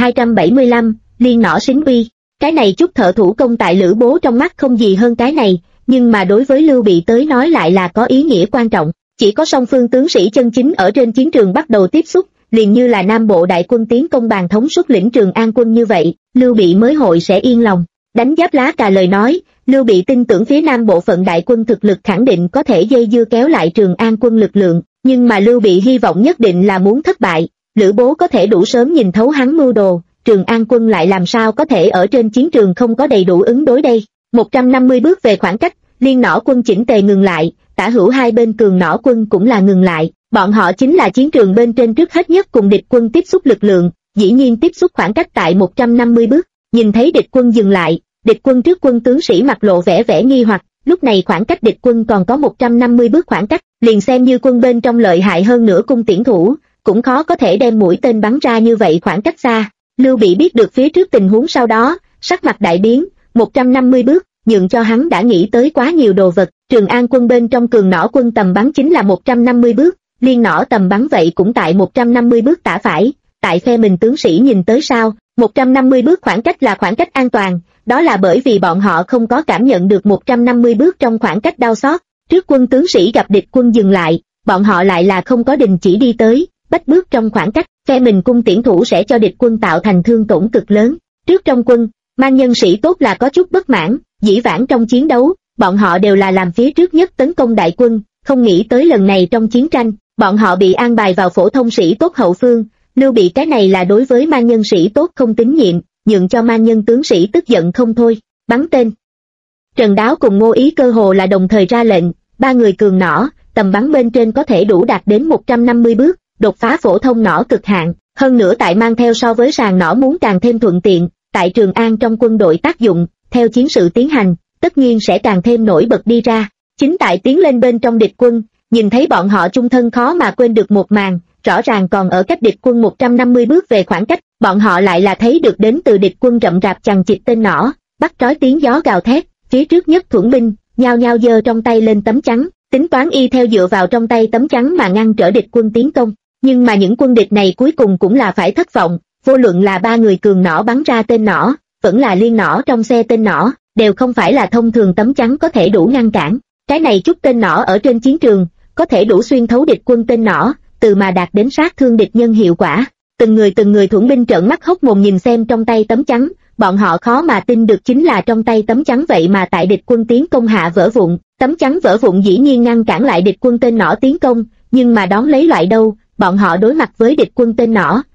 2275, liên nỏ xính uy. Cái này chút thợ thủ công tại Lữ Bố trong mắt không gì hơn cái này, nhưng mà đối với Lưu Bị tới nói lại là có ý nghĩa quan trọng. Chỉ có song phương tướng sĩ chân chính ở trên chiến trường bắt đầu tiếp xúc, liền như là Nam bộ đại quân tiến công bàn thống xuất lĩnh Trường An quân như vậy, Lưu Bị mới hội sẽ yên lòng. Đánh giáp lá cà lời nói, Lưu Bị tin tưởng phía Nam bộ phận đại quân thực lực khẳng định có thể dây dưa kéo lại Trường An quân lực lượng, nhưng mà Lưu Bị hy vọng nhất định là muốn thất bại. Lữ Bố có thể đủ sớm nhìn thấu hắn mưu đồ, Trường An quân lại làm sao có thể ở trên chiến trường không có đầy đủ ứng đối đây. 150 bước về khoảng cách, liên nỏ quân chỉnh tề ngừng lại, tả hữu hai bên cường nỏ quân cũng là ngừng lại, bọn họ chính là chiến trường bên trên trước hết nhất cùng địch quân tiếp xúc lực lượng, dĩ nhiên tiếp xúc khoảng cách tại 150 bước, nhìn thấy địch quân dừng lại, địch quân trước quân tướng sĩ mặt lộ vẻ nghi hoặc, lúc này khoảng cách địch quân còn có 150 bước khoảng cách, liền xem như quân bên trong lợi hại hơn nữa cung tiễn thủ, cũng khó có thể đem mũi tên bắn ra như vậy khoảng cách xa. Lưu Bị biết được phía trước tình huống sau đó, sắc mặt đại biến, 150 bước, nhượng cho hắn đã nghĩ tới quá nhiều đồ vật, Trường An quân bên trong cường nỏ quân tầm bắn chính là 150 bước, liên nỏ tầm bắn vậy cũng tại 150 bước tả phải, tại phe mình tướng sĩ nhìn tới sao, 150 bước khoảng cách là khoảng cách an toàn, đó là bởi vì bọn họ không có cảm nhận được 150 bước trong khoảng cách đau xót, trước quân tướng sĩ gặp địch quân dừng lại, bọn họ lại là không có đình chỉ đi tới, bách bước trong khoảng cách, phe mình cung tiễn thủ sẽ cho địch quân tạo thành thương tổn cực lớn. Trước trong quân, mang nhân sĩ tốt là có chút bất mãn, dĩ vãng trong chiến đấu, bọn họ đều là làm phía trước nhất tấn công đại quân, không nghĩ tới lần này trong chiến tranh, bọn họ bị an bài vào phổ thông sĩ tốt hậu phương. Lưu Bị cái này là đối với mang nhân sĩ tốt không tín nhiệm, nhượng cho mang nhân tướng sĩ tức giận không thôi, bắn tên. Trần Đáo cùng Ngô Ý cơ hồ là đồng thời ra lệnh, ba người cường nỏ, tầm bắn bên trên có thể đủ đạt đến 150 bước, đột phá phổ thông nỏ cực hạn, hơn nữa tại mang theo so với sàng nỏ muốn càng thêm thuận tiện, tại Trường An trong quân đội tác dụng, theo chiến sự tiến hành, tất nhiên sẽ càng thêm nổi bật đi ra. Chính tại tiến lên bên trong địch quân, nhìn thấy bọn họ chung thân khó mà quên được một màn, rõ ràng còn ở cách địch quân 150 bước về khoảng cách, bọn họ lại là thấy được đến từ địch quân rậm rạp chằng chịt tên nỏ, bắt trói tiếng gió gào thét, phía trước nhất thuẫn binh, nhao nhao giơ trong tay lên tấm chắn, tính toán y theo dựa vào trong tay tấm chắn mà ngăn trở địch quân tiến công. Nhưng mà những quân địch này cuối cùng cũng là phải thất vọng, vô luận là ba người cường nỏ bắn ra tên nỏ, vẫn là liên nỏ trong xe tên nỏ, đều không phải là thông thường tấm chắn có thể đủ ngăn cản. Cái này chút tên nỏ ở trên chiến trường, có thể đủ xuyên thấu địch quân tên nỏ, từ mà đạt đến sát thương địch nhân hiệu quả. Từng người thuẫn binh trợn mắt hốc mồm nhìn xem trong tay tấm chắn, bọn họ khó mà tin được chính là trong tay tấm chắn vậy mà tại địch quân tiến công hạ vỡ vụn. Tấm chắn vỡ vụn dĩ nhiên ngăn cản lại địch quân tên nỏ tiến công, nhưng mà đón lấy loại đâu, bọn họ đối mặt với địch quân tên nỏ,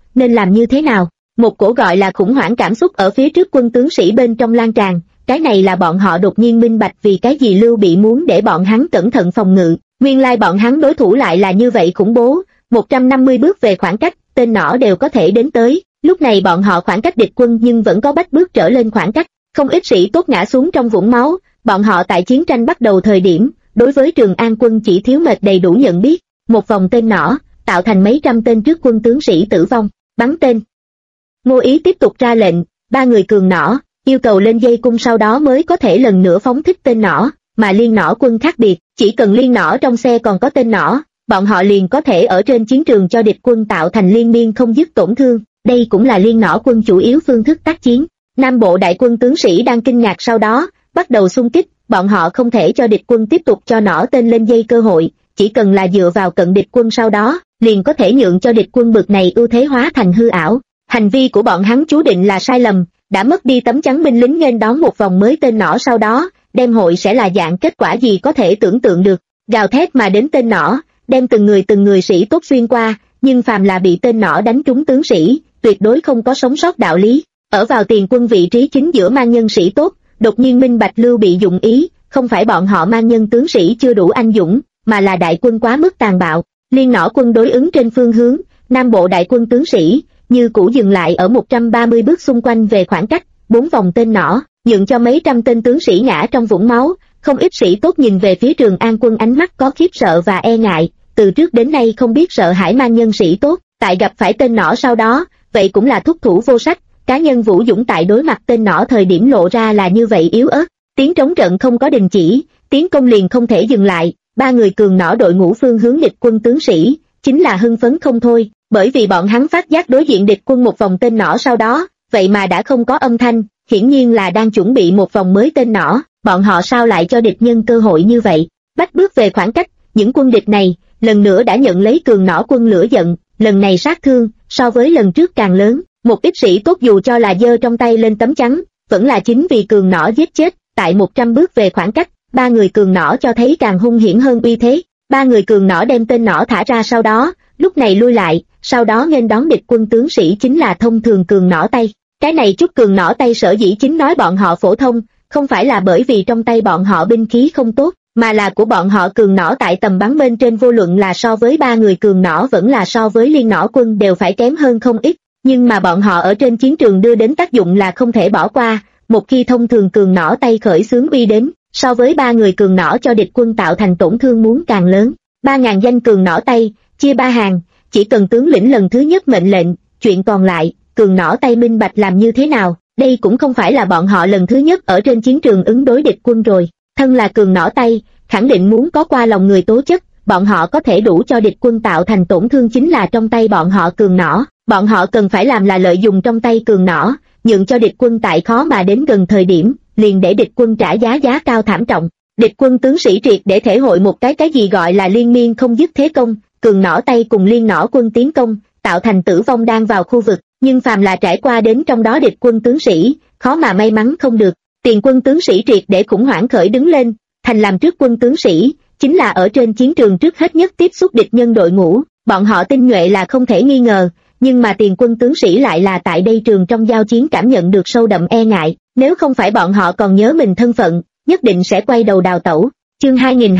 nên làm như thế nào? Một cổ gọi là khủng hoảng cảm xúc ở phía trước quân tướng sĩ bên trong lan tràn, cái này là bọn họ đột nhiên minh bạch vì cái gì Lưu Bị muốn để bọn hắn cẩn thận phòng ngự, nguyên lai bọn hắn đối thủ lại là như vậy khủng bố, 150 bước về khoảng cách, tên nỏ đều có thể đến tới, lúc này bọn họ khoảng cách địch quân nhưng vẫn có bách bước trở lên khoảng cách, không ít sĩ tốt ngã xuống trong vũng máu, bọn họ tại chiến tranh bắt đầu thời điểm, đối với Trường An quân chỉ thiếu mệt đầy đủ nhận biết, một vòng tên nỏ, tạo thành mấy trăm tên trước quân tướng sĩ tử vong, bắn tên. Ngô Ý tiếp tục ra lệnh, 3 người cường nỏ, yêu cầu lên dây cung sau đó mới có thể lần nữa phóng thích tên nỏ, mà liên nỏ quân khác biệt, chỉ cần liên nỏ trong xe còn có tên nỏ, bọn họ liền có thể ở trên chiến trường cho địch quân tạo thành liên miên không dứt tổn thương, đây cũng là liên nỏ quân chủ yếu phương thức tác chiến. Nam bộ đại quân tướng sĩ đang kinh ngạc sau đó, bắt đầu xung kích, bọn họ không thể cho địch quân tiếp tục cho nỏ tên lên dây cơ hội, chỉ cần là dựa vào cận địch quân sau đó, liền có thể nhượng cho địch quân bực này ưu thế hóa thành hư ảo. Hành vi của bọn hắn chú định là sai lầm, đã mất đi tấm chắn binh lính nghênh đón một vòng mới tên nỏ sau đó, đem hội sẽ là dạng kết quả gì có thể tưởng tượng được. Gào thét mà đến tên nỏ, đem từng người sĩ tốt xuyên qua, nhưng phàm là bị tên nỏ đánh trúng tướng sĩ, tuyệt đối không có sống sót đạo lý. Ở vào tiền quân vị trí chính giữa mang nhân sĩ tốt, đột nhiên minh bạch Lưu Bị dụng ý, không phải bọn họ mang nhân tướng sĩ chưa đủ anh dũng, mà là đại quân quá mức tàn bạo. Liên nỏ quân đối ứng trên phương hướng, Nam bộ đại quân tướng sĩ, như cũ dừng lại ở 130 bước xung quanh về khoảng cách, 4 vòng tên nỏ, nhượng cho mấy trăm tên tướng sĩ ngã trong vũng máu, không ít sĩ tốt nhìn về phía Trường An quân ánh mắt có khiếp sợ và e ngại, từ trước đến nay không biết sợ hãi mang nhân sĩ tốt, tại gặp phải tên nỏ sau đó, vậy cũng là thúc thủ vô sách, cá nhân Vũ Dũng tại đối mặt tên nỏ thời điểm lộ ra là như vậy yếu ớt, tiếng trống trận không có đình chỉ, tiến công liền không thể dừng lại, 3 người cường nỏ đội ngũ phương hướng địch quân tướng sĩ, chính là hưng phấn không thôi, bởi vì bọn hắn phát giác đối diện địch quân một vòng tên nỏ sau đó, vậy mà đã không có âm thanh, hiển nhiên là đang chuẩn bị một vòng mới tên nỏ, bọn họ sao lại cho địch nhân cơ hội như vậy. Bách bước về khoảng cách, những quân địch này, lần nữa đã nhận lấy cường nỏ quân lửa giận, lần này sát thương, so với lần trước càng lớn, một ít sĩ tốt dù cho là giơ trong tay lên tấm chắn, vẫn là chính vì cường nỏ giết chết, tại 100 bước về khoảng cách, 3 người cường nỏ cho thấy càng hung hiểm hơn uy thế, 3 người cường nỏ đem tên nỏ thả ra sau đó, lúc này lui lại, sau đó nghênh đón địch quân tướng sĩ chính là thông thường cường nỏ tay. Cái này chút cường nỏ tay sở dĩ chính nói bọn họ phổ thông, không phải là bởi vì trong tay bọn họ binh khí không tốt, mà là của bọn họ cường nỏ tại tầm bắn bên trên vô luận là so với 3 người cường nỏ vẫn là so với liên nỏ quân đều phải kém hơn không ít, nhưng mà bọn họ ở trên chiến trường đưa đến tác dụng là không thể bỏ qua, một khi thông thường cường nỏ tay khởi xướng uy đến, so với 3 người cường nỏ cho địch quân tạo thành tổn thương muốn càng lớn. 3.000 danh cường nỏ tay, chia 3 hàng, chỉ cần tướng lĩnh lần thứ nhất mệnh lệnh, chuyện còn lại, cường nỏ tay minh bạch làm như thế nào, đây cũng không phải là bọn họ lần thứ nhất ở trên chiến trường ứng đối địch quân rồi, thân là cường nỏ tay, khẳng định muốn có qua lòng người tố chất, bọn họ có thể đủ cho địch quân tạo thành tổn thương chính là trong tay bọn họ cường nỏ, bọn họ cần phải làm là lợi dụng trong tay cường nỏ, nhượng cho địch quân tại khó mà đến gần thời điểm, liền để địch quân trả giá cao thảm trọng. Địch quân tướng sĩ triệt để thể hội một cái gì gọi là liên miên không dứt thế công, cường nỏ tay cùng liên nỏ quân tiến công, tạo thành tử vong đang vào khu vực, nhưng phàm là trải qua đến trong đó địch quân tướng sĩ, khó mà may mắn không được. Tiền quân tướng sĩ triệt để khủng hoảng khởi đứng lên, thành làm trước quân tướng sĩ, chính là ở trên chiến trường trước hết nhất tiếp xúc địch nhân đội ngũ, bọn họ tinh nhuệ là không thể nghi ngờ, nhưng mà tiền quân tướng sĩ lại là tại đây trường trong giao chiến cảm nhận được sâu đậm e ngại, nếu không phải bọn họ còn nhớ mình thân phận, nhất định sẽ quay đầu đào tẩu. Chương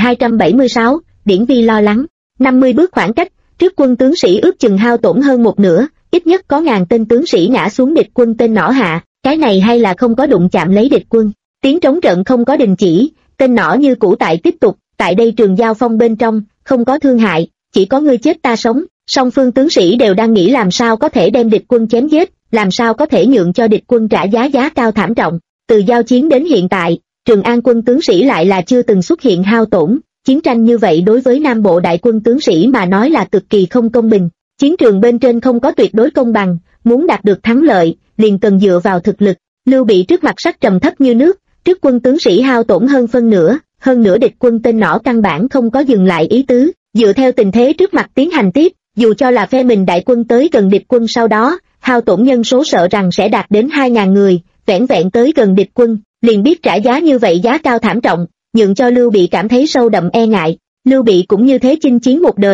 2276, Điển Vi lo lắng. 50 bước khoảng cách, trước quân tướng sĩ ước chừng hao tổn hơn một nửa, ít nhất có ngàn tên tướng sĩ ngã xuống địch quân tên nỏ hạ, cái này hay là không có đụng chạm lấy địch quân. Tiếng trống trận không có đình chỉ, tên nỏ như cũ tại tiếp tục, tại đây trường giao phong bên trong, không có thương hại, chỉ có ngươi chết ta sống, song phương tướng sĩ đều đang nghĩ làm sao có thể đem địch quân chém giết, làm sao có thể nhượng cho địch quân trả giá cao thảm trọng. Từ giao chiến đến hiện tại, Trường An quân tướng sĩ lại là chưa từng xuất hiện hao tổn, chiến tranh như vậy đối với Nam bộ đại quân tướng sĩ mà nói là cực kỳ không công bình. Chiến trường bên trên không có tuyệt đối công bằng, muốn đạt được thắng lợi, liền cần dựa vào thực lực. Lưu Bị trước mặt sắc trầm thấp như nước, trước quân tướng sĩ hao tổn hơn nữa địch quân tên nỏ căn bản không có dừng lại ý tứ, dựa theo tình thế trước mặt tiến hành tiếp, dù cho là phe mình đại quân tới gần địch quân sau đó, hao tổn nhân số sợ rằng sẽ đạt đến 2.000 người, vẻn vẹn tới gần địch quân, liền biết trả giá như vậy giá cao thảm trọng, nhượng cho Lưu Bị cảm thấy sâu đậm e ngại. Lưu Bị cũng như thế chinh chiến một đời,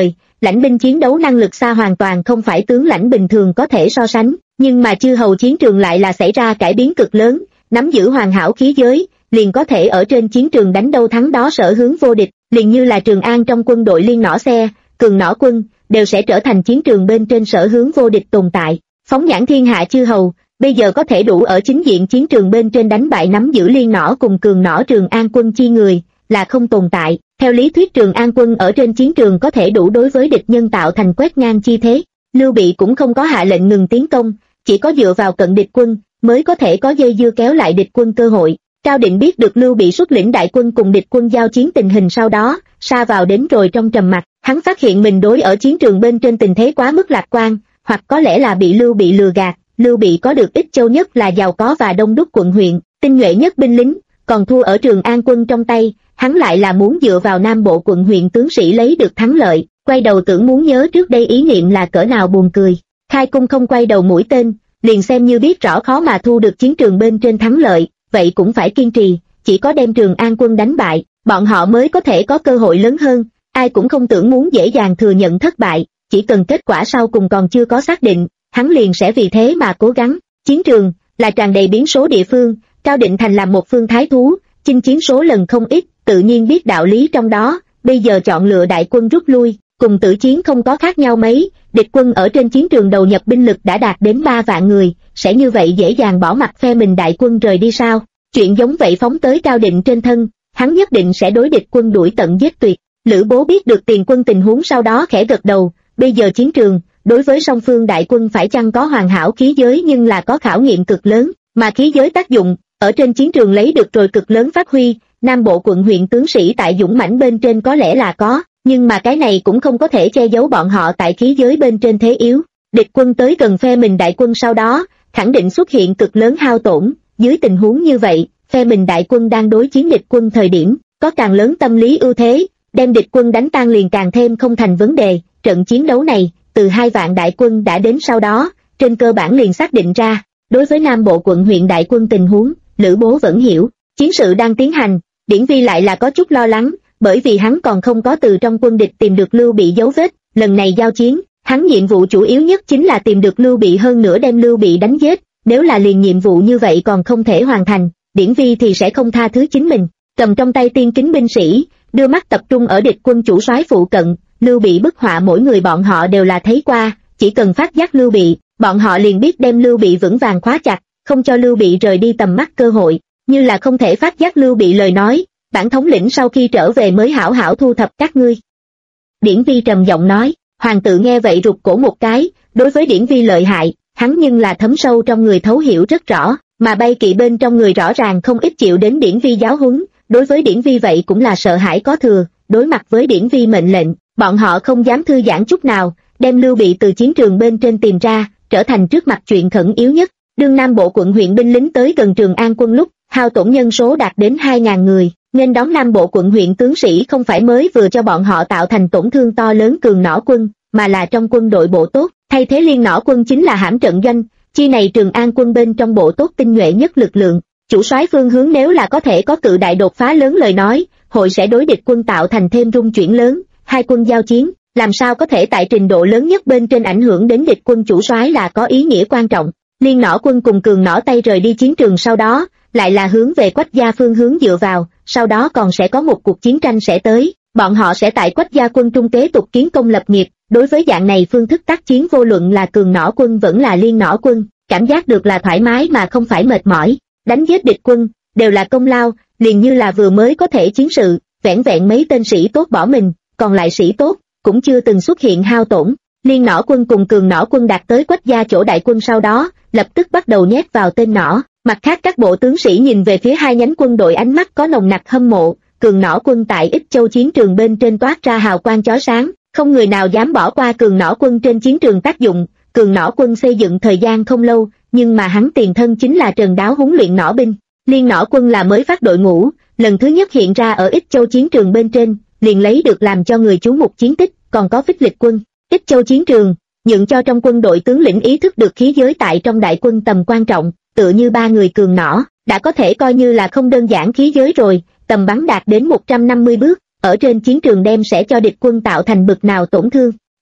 lãnh binh chiến đấu năng lực xa hoàn toàn không phải tướng lãnh bình thường có thể so sánh, nhưng mà chư hầu chiến trường lại là xảy ra cải biến cực lớn, nắm giữ hoàn hảo khí giới, liền có thể ở trên chiến trường đánh đâu thắng đó sở hướng vô địch, liền như là Trường An trong quân đội liên nỏ xe, cường nỏ quân, đều sẽ trở thành chiến trường bên trên sở hướng vô địch tồn tại. Phóng nhãn thiên hạ chư hầu, bây giờ có thể đủ ở chính diện chiến trường bên trên đánh bại nắm giữ liên nỏ cùng cường nỏ Trường An quân chi người, là không tồn tại. Theo lý thuyết Trường An quân ở trên chiến trường có thể đủ đối với địch nhân tạo thành quét ngang chi thế. Lưu Bị cũng không có hạ lệnh ngừng tiến công, chỉ có dựa vào cận địch quân, mới có thể có dây dưa kéo lại địch quân cơ hội. Cao Định biết được Lưu Bị xuất lĩnh đại quân cùng địch quân giao chiến tình hình sau đó, sa vào đến rồi trong trầm mặc, hắn phát hiện mình đối ở chiến trường bên trên tình thế quá mức lạc quan, hoặc có lẽ là bị Lưu Bị lừa gạt. Lưu Bị có được Ích Châu nhất là giàu có và đông đúc quận huyện, tinh nhuệ nhất binh lính, còn thua ở Trường An quân trong tay, hắn lại là muốn dựa vào Nam Bộ quận huyện tướng sĩ lấy được thắng lợi, quay đầu tưởng muốn nhớ trước đây ý niệm là cỡ nào buồn cười. Khai cung không quay đầu mũi tên, liền xem như biết rõ khó mà thu được chiến trường bên trên thắng lợi, vậy cũng phải kiên trì, chỉ có đem Trường An quân đánh bại, bọn họ mới có thể có cơ hội lớn hơn. Ai cũng không tưởng muốn dễ dàng thừa nhận thất bại, chỉ cần kết quả sau cùng còn chưa có xác định, hắn liền sẽ vì thế mà cố gắng. Chiến trường là tràn đầy biến số địa phương, Cao Định Thành làm một phương thái thú, chinh chiến số lần không ít, tự nhiên biết đạo lý trong đó, bây giờ chọn lựa đại quân rút lui, cùng tử chiến không có khác nhau mấy, địch quân ở trên chiến trường đầu nhập binh lực đã đạt đến 3 vạn người, sẽ như vậy dễ dàng bỏ mặc phe mình đại quân rời đi sao? Chuyện giống vậy phóng tới Cao Định trên thân, hắn nhất định sẽ đối địch quân đuổi tận giết tuyệt. Lữ Bố biết được tiền quân tình huống sau đó khẽ gật đầu, bây giờ chiến trường, đối với song phương đại quân phải chăng có hoàn hảo khí giới nhưng là có khảo nghiệm cực lớn, mà khí giới tác dụng, ở trên chiến trường lấy được rồi cực lớn phát huy, Nam Bộ quận huyện tướng sĩ tại dũng mãnh bên trên có lẽ là có, nhưng mà cái này cũng không có thể che giấu bọn họ tại khí giới bên trên thế yếu. Địch quân tới gần phe mình đại quân sau đó, khẳng định xuất hiện cực lớn hao tổn, dưới tình huống như vậy, phe mình đại quân đang đối chiến địch quân thời điểm, có càng lớn tâm lý ưu thế, đem địch quân đánh tan liền càng thêm không thành vấn đề. Trận chiến đấu này, từ 2 vạn đại quân đã đến sau đó, trên cơ bản liền xác định ra, đối với Nam Bộ quận huyện đại quân tình huống, Lữ Bố vẫn hiểu, chiến sự đang tiến hành, Điển Vi lại là có chút lo lắng, bởi vì hắn còn không có từ trong quân địch tìm được Lưu Bị dấu vết, lần này giao chiến, hắn nhiệm vụ chủ yếu nhất chính là tìm được Lưu Bị hơn nữa đem Lưu Bị đánh giết, nếu là liền nhiệm vụ như vậy còn không thể hoàn thành, Điển Vi thì sẽ không tha thứ chính mình. Cầm trong tay tiên kính binh sĩ, đưa mắt tập trung ở địch quân chủ soái phụ cận, Lưu Bị bức họa mỗi người bọn họ đều là thấy qua, chỉ cần phát giác Lưu Bị, bọn họ liền biết đem Lưu Bị vững vàng khóa chặt, không cho Lưu Bị rời đi tầm mắt cơ hội, như là không thể phát giác Lưu Bị lời nói, bản thống lĩnh sau khi trở về mới hảo hảo thu thập các ngươi. Điển Vi trầm giọng nói, hoàng tử nghe vậy rụt cổ một cái, đối với Điển Vi lợi hại, hắn nhưng là thấm sâu trong người thấu hiểu rất rõ, mà bay kỵ bên trong người rõ ràng không ít chịu đến Điển Vi giáo huấn, đối với Điển Vi vậy cũng là sợ hãi có thừa, đối mặt với Điển Vi mệnh lệnh, bọn họ không dám thư giãn chút nào, đem Lưu Bị từ chiến trường bên trên tìm ra, trở thành trước mặt chuyện khẩn yếu nhất. Đương Nam Bộ quận huyện binh lính tới gần Trường An quân lúc, hao tổn nhân số đạt đến 2.000 người, nên đón Nam Bộ quận huyện tướng sĩ không phải mới vừa cho bọn họ tạo thành tổn thương to lớn cường nỏ quân, mà là trong quân đội bộ tốt, thay thế liên nỏ quân chính là hãm trận doanh, chi này Trường An quân bên trong bộ tốt tinh nhuệ nhất lực lượng. Chủ soái phương hướng nếu là có thể có cự đại đột phá lớn lời nói, hội sẽ đối địch quân tạo thành thêm rung chuyển lớn, hai quân giao chiến, làm sao có thể tại trình độ lớn nhất bên trên ảnh hưởng đến địch quân chủ soái là có ý nghĩa quan trọng. Liên nỏ quân cùng cường nỏ tay rời đi chiến trường sau đó, lại là hướng về Quách gia phương hướng dựa vào, sau đó còn sẽ có một cuộc chiến tranh sẽ tới, bọn họ sẽ tại Quách gia quân trung kế tục kiến công lập nghiệp. Đối với dạng này phương thức tác chiến vô luận là cường nỏ quân vẫn là liên nỏ quân, cảm giác được là thoải mái mà không phải mệt mỏi. Đánh giết địch quân, đều là công lao, liền như là vừa mới có thể chiến sự, vẻn vẹn mấy tên sĩ tốt bỏ mình, còn lại sĩ tốt, cũng chưa từng xuất hiện hao tổn. Liên nỏ quân cùng cường nỏ quân đạt tới Quách gia chỗ đại quân sau đó, lập tức bắt đầu nhét vào tên nỏ. Mặt khác các bộ tướng sĩ nhìn về phía hai nhánh quân đội ánh mắt có nồng nặc hâm mộ, cường nỏ quân tại Ích Châu chiến trường bên trên toát ra hào quang chói sáng, không người nào dám bỏ qua cường nỏ quân trên chiến trường tác dụng. Cường nỏ quân xây dựng thời gian không lâu, nhưng mà hắn tiền thân chính là Trần Đáo huấn luyện nỏ binh. Liên nỏ quân là mới phát đội ngũ, lần thứ nhất hiện ra ở Ích Châu chiến trường bên trên, liền lấy được làm cho người chú mục chiến tích, còn có Phích Lịch quân. Ích Châu chiến trường, nhượng cho trong quân đội tướng lĩnh ý thức được khí giới tại trong đại quân tầm quan trọng, tựa như 3 người cường nỏ, đã có thể coi như là không đơn giản khí giới rồi, tầm bắn đạt đến 150 bước, ở trên chiến trường đem sẽ cho địch quân tạo thành bực nào tổn thương.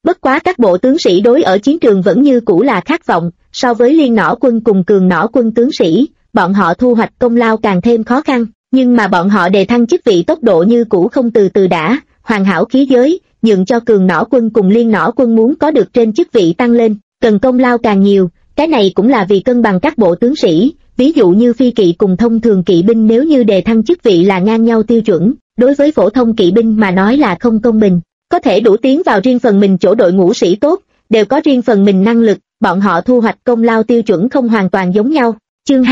Bất quá các bộ tướng sĩ đối ở chiến trường vẫn như cũ là khát vọng, so với Liên Nỏ quân cùng Cường Nỏ quân tướng sĩ, bọn họ thu hoạch công lao càng thêm khó khăn, nhưng mà bọn họ đề thăng chức vị tốc độ như cũ không từ từ đã, hoàn hảo khí giới, nhượng cho Cường Nỏ quân cùng Liên Nỏ quân muốn có được trên chức vị tăng lên, cần công lao càng nhiều, cái này cũng là vì cân bằng các bộ tướng sĩ, ví dụ như phi kỵ cùng thông thường kỵ binh nếu như đề thăng chức vị là ngang nhau tiêu chuẩn, đối với phổ thông kỵ binh mà nói là không công bình. Có thể đủ tiến vào riêng phần mình chỗ đội ngũ sĩ tốt, đều có riêng phần mình năng lực, bọn họ thu hoạch công lao tiêu chuẩn không hoàn toàn giống nhau. Chương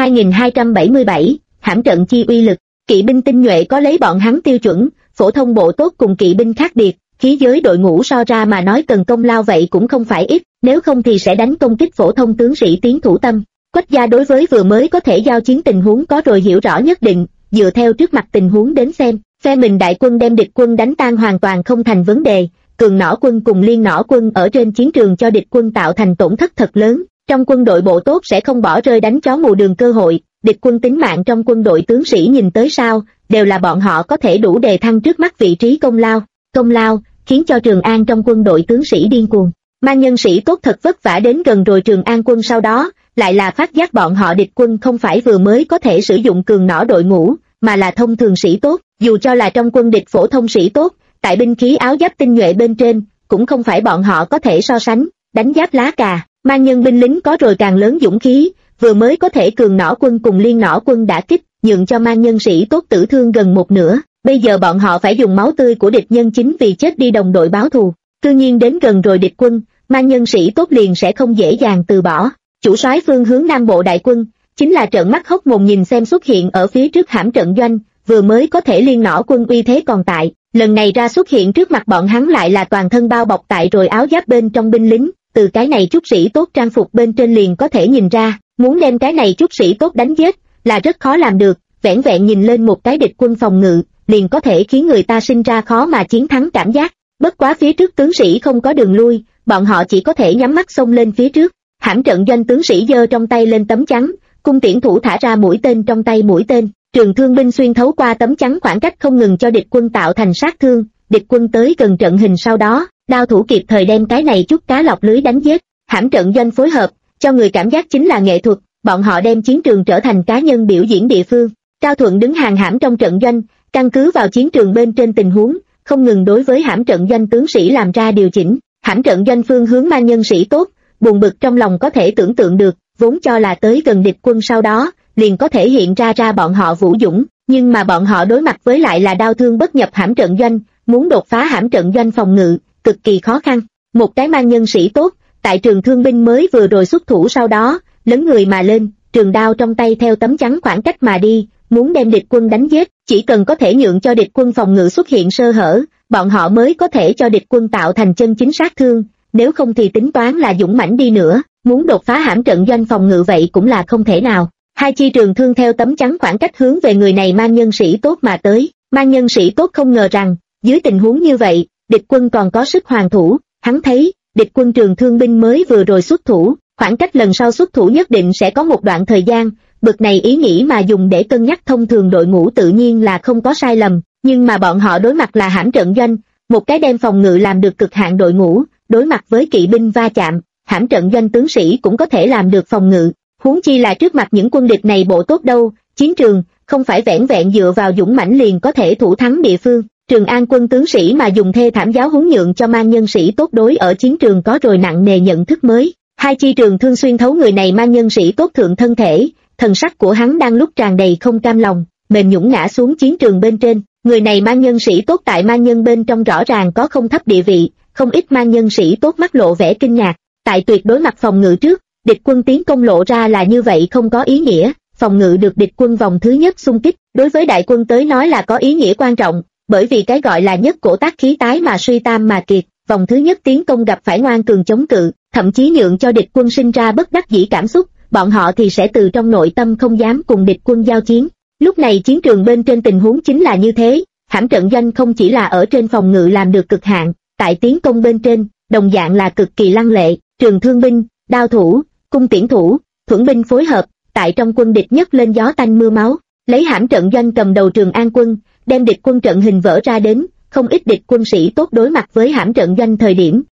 2277, hãm trận chi uy lực, kỵ binh tinh nhuệ có lấy bọn hắn tiêu chuẩn, phổ thông bộ tốt cùng kỵ binh khác biệt, khí giới đội ngũ so ra mà nói cần công lao vậy cũng không phải ít, nếu không thì sẽ đánh công kích phổ thông tướng sĩ tiến thủ tâm. Quách gia đối với vừa mới có thể giao chiến tình huống có rồi hiểu rõ nhất định, dựa theo trước mặt tình huống đến xem, phe mình đại quân đem địch quân đánh tan hoàn toàn không thành vấn đề, Cường Nỏ quân cùng Liên Nỏ quân ở trên chiến trường cho địch quân tạo thành tổn thất thật lớn, trong quân đội bộ tốt sẽ không bỏ rơi đánh chó mù đường cơ hội, địch quân tính mạng trong quân đội tướng sĩ nhìn tới sao, đều là bọn họ có thể đủ đề thăng trước mắt vị trí công lao, khiến cho Trường An trong quân đội tướng sĩ điên cuồng. Mang nhân sĩ tốt thật vất vả đến gần rồi Trường An quân sau đó, lại là phát giác bọn họ địch quân không phải vừa mới có thể sử dụng Cường Nỏ đội ngũ, mà là thông thường sĩ tốt, dù cho là trong quân địch phổ thông sĩ tốt, tại binh khí áo giáp tinh nhuệ bên trên, cũng không phải bọn họ có thể so sánh, đánh giáp lá cà, mang nhân binh lính có rồi càng lớn dũng khí, vừa mới có thể Cường Nỏ quân cùng Liên Nỏ quân đã kích, nhượng cho mang nhân sĩ tốt tử thương gần một nửa, bây giờ bọn họ phải dùng máu tươi của địch nhân chính vì chết đi đồng đội báo thù, tự nhiên đến gần rồi địch quân, mang nhân sĩ tốt liền sẽ không dễ dàng từ bỏ. Chủ soái phương hướng Nam Bộ đại quân, chính là trợn mắt hốc mồm nhìn xem xuất hiện ở phía trước hãm trận doanh, vừa mới có thể Liên Nỏ quân uy thế còn tại, lần này ra xuất hiện trước mặt bọn hắn lại là toàn thân bao bọc tại rồi áo giáp bên trong binh lính, từ cái này chút sĩ tốt trang phục bên trên liền có thể nhìn ra, muốn đem cái này chút sĩ tốt đánh giết, là rất khó làm được, vẻn vẹn nhìn lên một cái địch quân phòng ngự, liền có thể khiến người ta sinh ra khó mà chiến thắng cảm giác, bất quá phía trước tướng sĩ không có đường lui, bọn họ chỉ có thể nhắm mắt xông lên phía trước. Hãm trận doanh tướng sĩ giơ trong tay lên tấm chắn, cung tiễn thủ thả ra mũi tên trong tay mũi tên, trường thương binh xuyên thấu qua tấm chắn khoảng cách không ngừng cho địch quân tạo thành sát thương, địch quân tới gần trận hình sau đó, đao thủ kịp thời đem cái này chút cá lọc lưới đánh giết. Hãm trận doanh phối hợp, cho người cảm giác chính là nghệ thuật, bọn họ đem chiến trường trở thành cá nhân biểu diễn địa phương. Cao Thuận đứng hàng hãm trong trận doanh, căn cứ vào chiến trường bên trên tình huống, không ngừng đối với hãm trận doanh tướng sĩ làm ra điều chỉnh. Hãm trận doanh phương hướng mang nhân sĩ tốt, buồn bực trong lòng có thể tưởng tượng được, vốn cho là tới gần địch quân sau đó, liền có thể hiện ra bọn họ vũ dũng, nhưng mà bọn họ đối mặt với lại là đao thương bất nhập hãm trận doanh, muốn đột phá hãm trận doanh phòng ngự, cực kỳ khó khăn. Một cái mang nhân sĩ tốt, tại trường thương binh mới vừa rồi xuất thủ sau đó, lấn người mà lên, trường đao trong tay theo tấm chắn khoảng cách mà đi, muốn đem địch quân đánh giết, chỉ cần có thể nhượng cho địch quân phòng ngự xuất hiện sơ hở, bọn họ mới có thể cho địch quân tạo thành chân chính sát thương. Nếu không thì tính toán là dũng mãnh đi nữa, muốn đột phá hãm trận doanh phòng ngự vậy cũng là không thể nào. Hai chi trường thương theo tấm chắn khoảng cách hướng về người này mang nhân sĩ tốt mà tới, mang nhân sĩ tốt không ngờ rằng, dưới tình huống như vậy, địch quân còn có sức hoàn thủ, hắn thấy, địch quân trường thương binh mới vừa rồi xuất thủ, khoảng cách lần sau xuất thủ nhất định sẽ có một đoạn thời gian, bực này ý nghĩ mà dùng để cân nhắc thông thường đội ngũ tự nhiên là không có sai lầm, nhưng mà bọn họ đối mặt là hãm trận doanh, một cái đem phòng ngự làm được cực hạn đội ngũ, đối mặt với kỵ binh va chạm, hãm trận doanh tướng sĩ cũng có thể làm được phòng ngự, huống chi là trước mặt những quân địch này bộ tốt đâu, chiến trường, không phải vẻn vẹn dựa vào dũng mãnh liền có thể thủ thắng địa phương. Trường An quân tướng sĩ mà dùng thê thảm giáo huấn nhượng cho mang nhân sĩ tốt đối ở chiến trường có rồi nặng nề nhận thức mới. Hai chi trường thương xuyên thấu người này mang nhân sĩ tốt thượng thân thể, thần sắc của hắn đang lúc tràn đầy không cam lòng, mềm nhũn ngã xuống chiến trường bên trên. Người này mang nhân sĩ tốt tại mang nhân bên trong rõ ràng có không thấp địa vị, không ít mang nhân sĩ tốt mắt lộ vẻ kinh ngạc. Tại tuyệt đối mặt phòng ngự trước, địch quân tiến công lộ ra là như vậy không có ý nghĩa, phòng ngự được địch quân vòng thứ nhất xung kích, đối với đại quân tới nói là có ý nghĩa quan trọng, bởi vì cái gọi là nhất cổ tác khí tái mà suy tam mà kiệt, vòng thứ nhất tiến công gặp phải ngoan cường chống cự, thậm chí nhượng cho địch quân sinh ra bất đắc dĩ cảm xúc, bọn họ thì sẽ từ trong nội tâm không dám cùng địch quân giao chiến. Lúc này chiến trường bên trên tình huống chính là như thế, hãm trận doanh không chỉ là ở trên phòng ngự làm được cực hạn, tại tiến công bên trên, đồng dạng là cực kỳ lăng lệ, trường thương binh, đao thủ, cung tiễn thủ, thuẫn binh phối hợp, tại trong quân địch nhất lên gió tanh mưa máu, lấy hãm trận doanh cầm đầu Trường An quân, đem địch quân trận hình vỡ ra đến, không ít địch quân sĩ tốt đối mặt với hãm trận doanh thời điểm,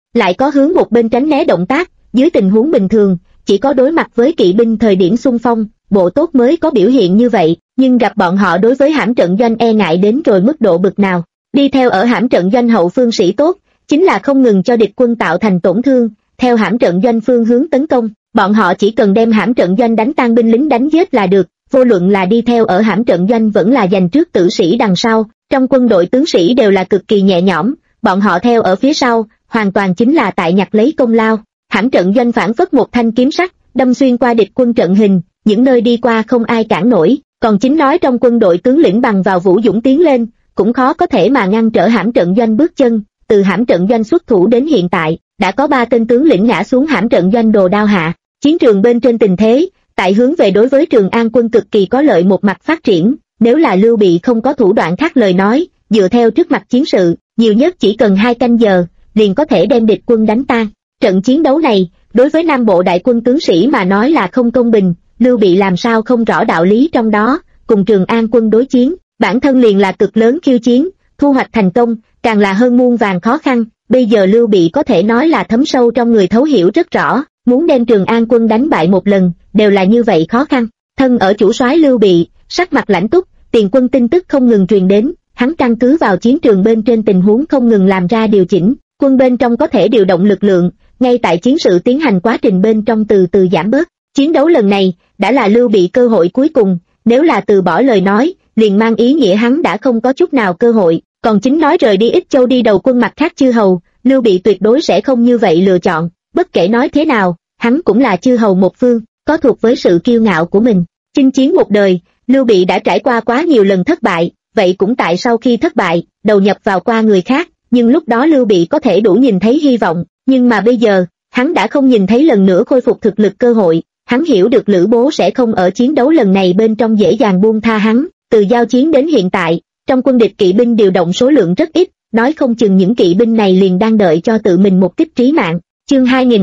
lại có hướng một bên tránh né động tác. Dưới tình huống bình thường, chỉ có đối mặt với kỵ binh thời điểm xung phong, bộ tốt mới có biểu hiện như vậy, nhưng gặp bọn họ đối với hãm trận doanh e ngại đến rồi mức độ bực nào. Đi theo ở hãm trận doanh hậu phương sĩ tốt, chính là không ngừng cho địch quân tạo thành tổn thương, theo hãm trận doanh phương hướng tấn công, bọn họ chỉ cần đem hãm trận doanh đánh tan binh lính đánh giết là được, vô luận là đi theo ở hãm trận doanh vẫn là giành trước tử sĩ đằng sau, trong quân đội tướng sĩ đều là cực kỳ nhẹ nhõm, bọn họ theo ở phía sau, hoàn toàn chính là tại nhặt lấy công lao. Hãm trận doanh phản phất một thanh kiếm sắt, đâm xuyên qua địch quân trận hình, những nơi đi qua không ai cản nổi, còn chính nói trong quân đội tướng lĩnh bằng vào vũ dũng tiến lên, cũng khó có thể mà ngăn trở hãm trận doanh bước chân. Từ hãm trận doanh xuất thủ đến hiện tại, đã có 3 tên tướng lĩnh ngã xuống hãm trận doanh đồ đao hạ. Chiến trường bên trên tình thế, tại hướng về đối với Trường An quân cực kỳ có lợi một mặt phát triển, nếu là Lưu Bị không có thủ đoạn khác lời nói, dựa theo trước mặt chiến sự, nhiều nhất chỉ cần 2 canh giờ, liền có thể đem địch quân đánh tan. Trận chiến đấu này, đối với Nam Bộ đại quân tướng sĩ mà nói là không công bình, Lưu Bị làm sao không rõ đạo lý trong đó, cùng Trường An quân đối chiến, bản thân liền là cực lớn khiêu chiến, thu hoạch thành công, càng là hơn muôn vàn khó khăn, bây giờ Lưu Bị có thể nói là thấm sâu trong người thấu hiểu rất rõ, muốn đem Trường An quân đánh bại một lần, đều là như vậy khó khăn. Thân ở chủ soái Lưu Bị, sắc mặt lãnh túc, tiền quân tin tức không ngừng truyền đến, hắn căn cứ vào chiến trường bên trên tình huống không ngừng làm ra điều chỉnh, quân bên trong có thể điều động lực lượng, ngay tại chiến sự tiến hành quá trình bên trong từ từ giảm bớt. Chiến đấu lần này, đã là Lưu Bị cơ hội cuối cùng, nếu là từ bỏ lời nói, liền mang ý nghĩa hắn đã không có chút nào cơ hội, còn chính nói rời đi Ích Châu đi đầu quân mặt khác chư hầu, Lưu Bị tuyệt đối sẽ không như vậy lựa chọn, bất kể nói thế nào, hắn cũng là chư hầu một phương, có thuộc với sự kiêu ngạo của mình. Chinh chiến một đời, Lưu Bị đã trải qua quá nhiều lần thất bại, vậy cũng tại sau khi thất bại, đầu nhập vào qua người khác, nhưng lúc đó Lưu Bị có thể đủ nhìn thấy hy vọng, nhưng mà bây giờ, hắn đã không nhìn thấy lần nữa khôi phục thực lực cơ hội, hắn hiểu được Lữ Bố sẽ không ở chiến đấu lần này bên trong dễ dàng buông tha hắn, từ giao chiến đến hiện tại, trong quân địch kỵ binh điều động số lượng rất ít, nói không chừng những kỵ binh này liền đang đợi cho tự mình một kích trí mạng. Chương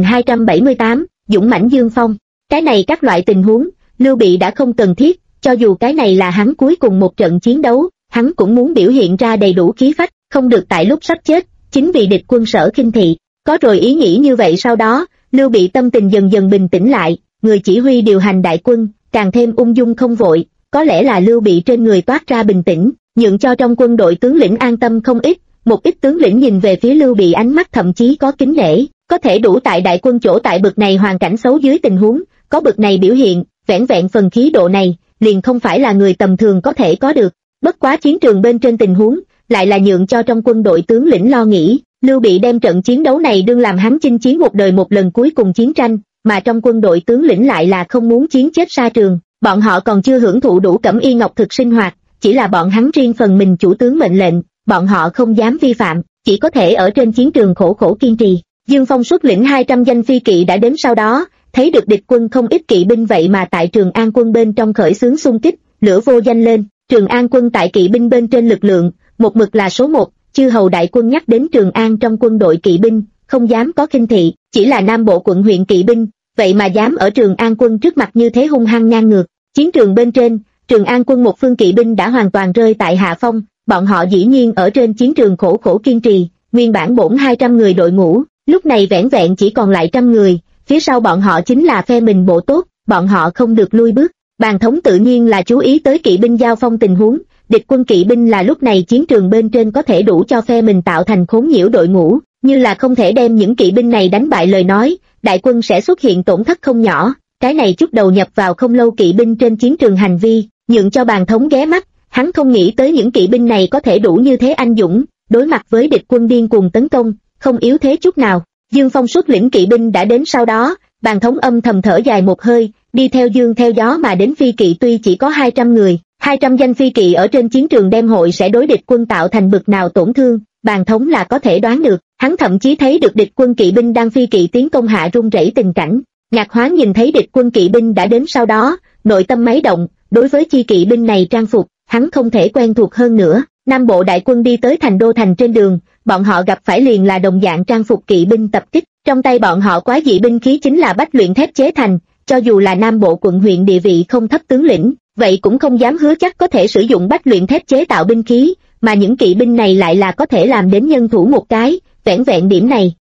2278, Dũng mãnh Dương Phong. Cái này các loại tình huống, Lưu Bị đã không cần thiết, cho dù cái này là hắn cuối cùng một trận chiến đấu, hắn cũng muốn biểu hiện ra đầy đủ khí phách, không được tại lúc sắp chết, chính vì địch quân sở khinh thị. Có rồi ý nghĩ như vậy sau đó, Lưu Bị tâm tình dần dần bình tĩnh lại, người chỉ huy điều hành đại quân, càng thêm ung dung không vội, có lẽ là Lưu Bị trên người toát ra bình tĩnh, nhượng cho trong quân đội tướng lĩnh an tâm không ít, một ít tướng lĩnh nhìn về phía Lưu Bị ánh mắt thậm chí có kính nể, có thể đủ tại đại quân chỗ tại bực này hoàn cảnh xấu dưới tình huống, có bực này biểu hiện, vẻn vẹn phần khí độ này, liền không phải là người tầm thường có thể có được. Bất quá chiến trường bên trên tình huống, lại là nhượng cho trong quân đội tướng lĩnh lo nghĩ, Lưu Bị đem trận chiến đấu này đương làm hắn chinh chiến một đời một lần cuối cùng chiến tranh, mà trong quân đội tướng lĩnh lại là không muốn chiến chết xa trường, bọn họ còn chưa hưởng thụ đủ Cẩm Y Ngọc thực sinh hoạt, chỉ là bọn hắn riêng phần mình chủ tướng mệnh lệnh, bọn họ không dám vi phạm, chỉ có thể ở trên chiến trường khổ khổ kiên trì. Dương Phong xuất lĩnh 200 danh phi kỵ đã đến sau đó, thấy được địch quân không ít kỵ binh vậy mà tại Trường An quân bên trong khởi xướng xung kích, lửa vô danh lên. Trường An quân tại kỵ binh bên trên lực lượng, một mực là số 1, chư hầu đại quân nhắc đến Trường An trong quân đội kỵ binh, không dám có khinh thị, chỉ là Nam Bộ quận huyện kỵ binh, vậy mà dám ở Trường An quân trước mặt như thế hung hăng ngang ngược. Chiến trường bên trên, Trường An quân một phương kỵ binh đã hoàn toàn rơi tại hạ phong, bọn họ dĩ nhiên ở trên chiến trường khổ khổ kiên trì, nguyên bản bổn 200 người đội ngũ, lúc này vẻn vẹn chỉ còn lại 100 người, phía sau bọn họ chính là phe mình bộ tốt, bọn họ không được lui bước. Bàn thống tự nhiên là chú ý tới kỵ binh giao phong tình huống, địch quân kỵ binh là lúc này chiến trường bên trên có thể đủ cho phe mình tạo thành khốn nhiễu đội ngũ, như là không thể đem những kỵ binh này đánh bại lời nói, đại quân sẽ xuất hiện tổn thất không nhỏ. Cái này chút đầu nhập vào không lâu kỵ binh trên chiến trường hành vi, nhượng cho bàn thống ghé mắt, hắn không nghĩ tới những kỵ binh này có thể đủ như thế anh dũng, đối mặt với địch quân điên cuồng tấn công, không yếu thế chút nào. Dương Phong xuất lĩnh kỵ binh đã đến sau đó, bàn thống âm thầm thở dài một hơi, đi theo dương theo gió mà đến phi kỵ tuy chỉ có 200 người, 200 danh phi kỵ ở trên chiến trường đem hội sẽ đối địch quân tạo thành bực nào tổn thương, bàn thống là có thể đoán được, hắn thậm chí thấy được địch quân kỵ binh đang phi kỵ tiến công hạ run rẩy tình cảnh. Ngạc Hoán nhìn thấy địch quân kỵ binh đã đến sau đó, nội tâm máy động, đối với chi kỵ binh này trang phục, hắn không thể quen thuộc hơn nữa. Nam Bộ đại quân đi tới thành đô thành trên đường, bọn họ gặp phải liền là đồng dạng trang phục kỵ binh tập kích, trong tay bọn họ quái dị binh khí chính là bách luyện thép chế thành, cho dù là Nam Bộ quận huyện địa vị không thấp tướng lĩnh, vậy cũng không dám hứa chắc có thể sử dụng bách luyện thép chế tạo binh khí, mà những kỵ binh này lại là có thể làm đến nhân thủ một cái, vẻn vẹn điểm này,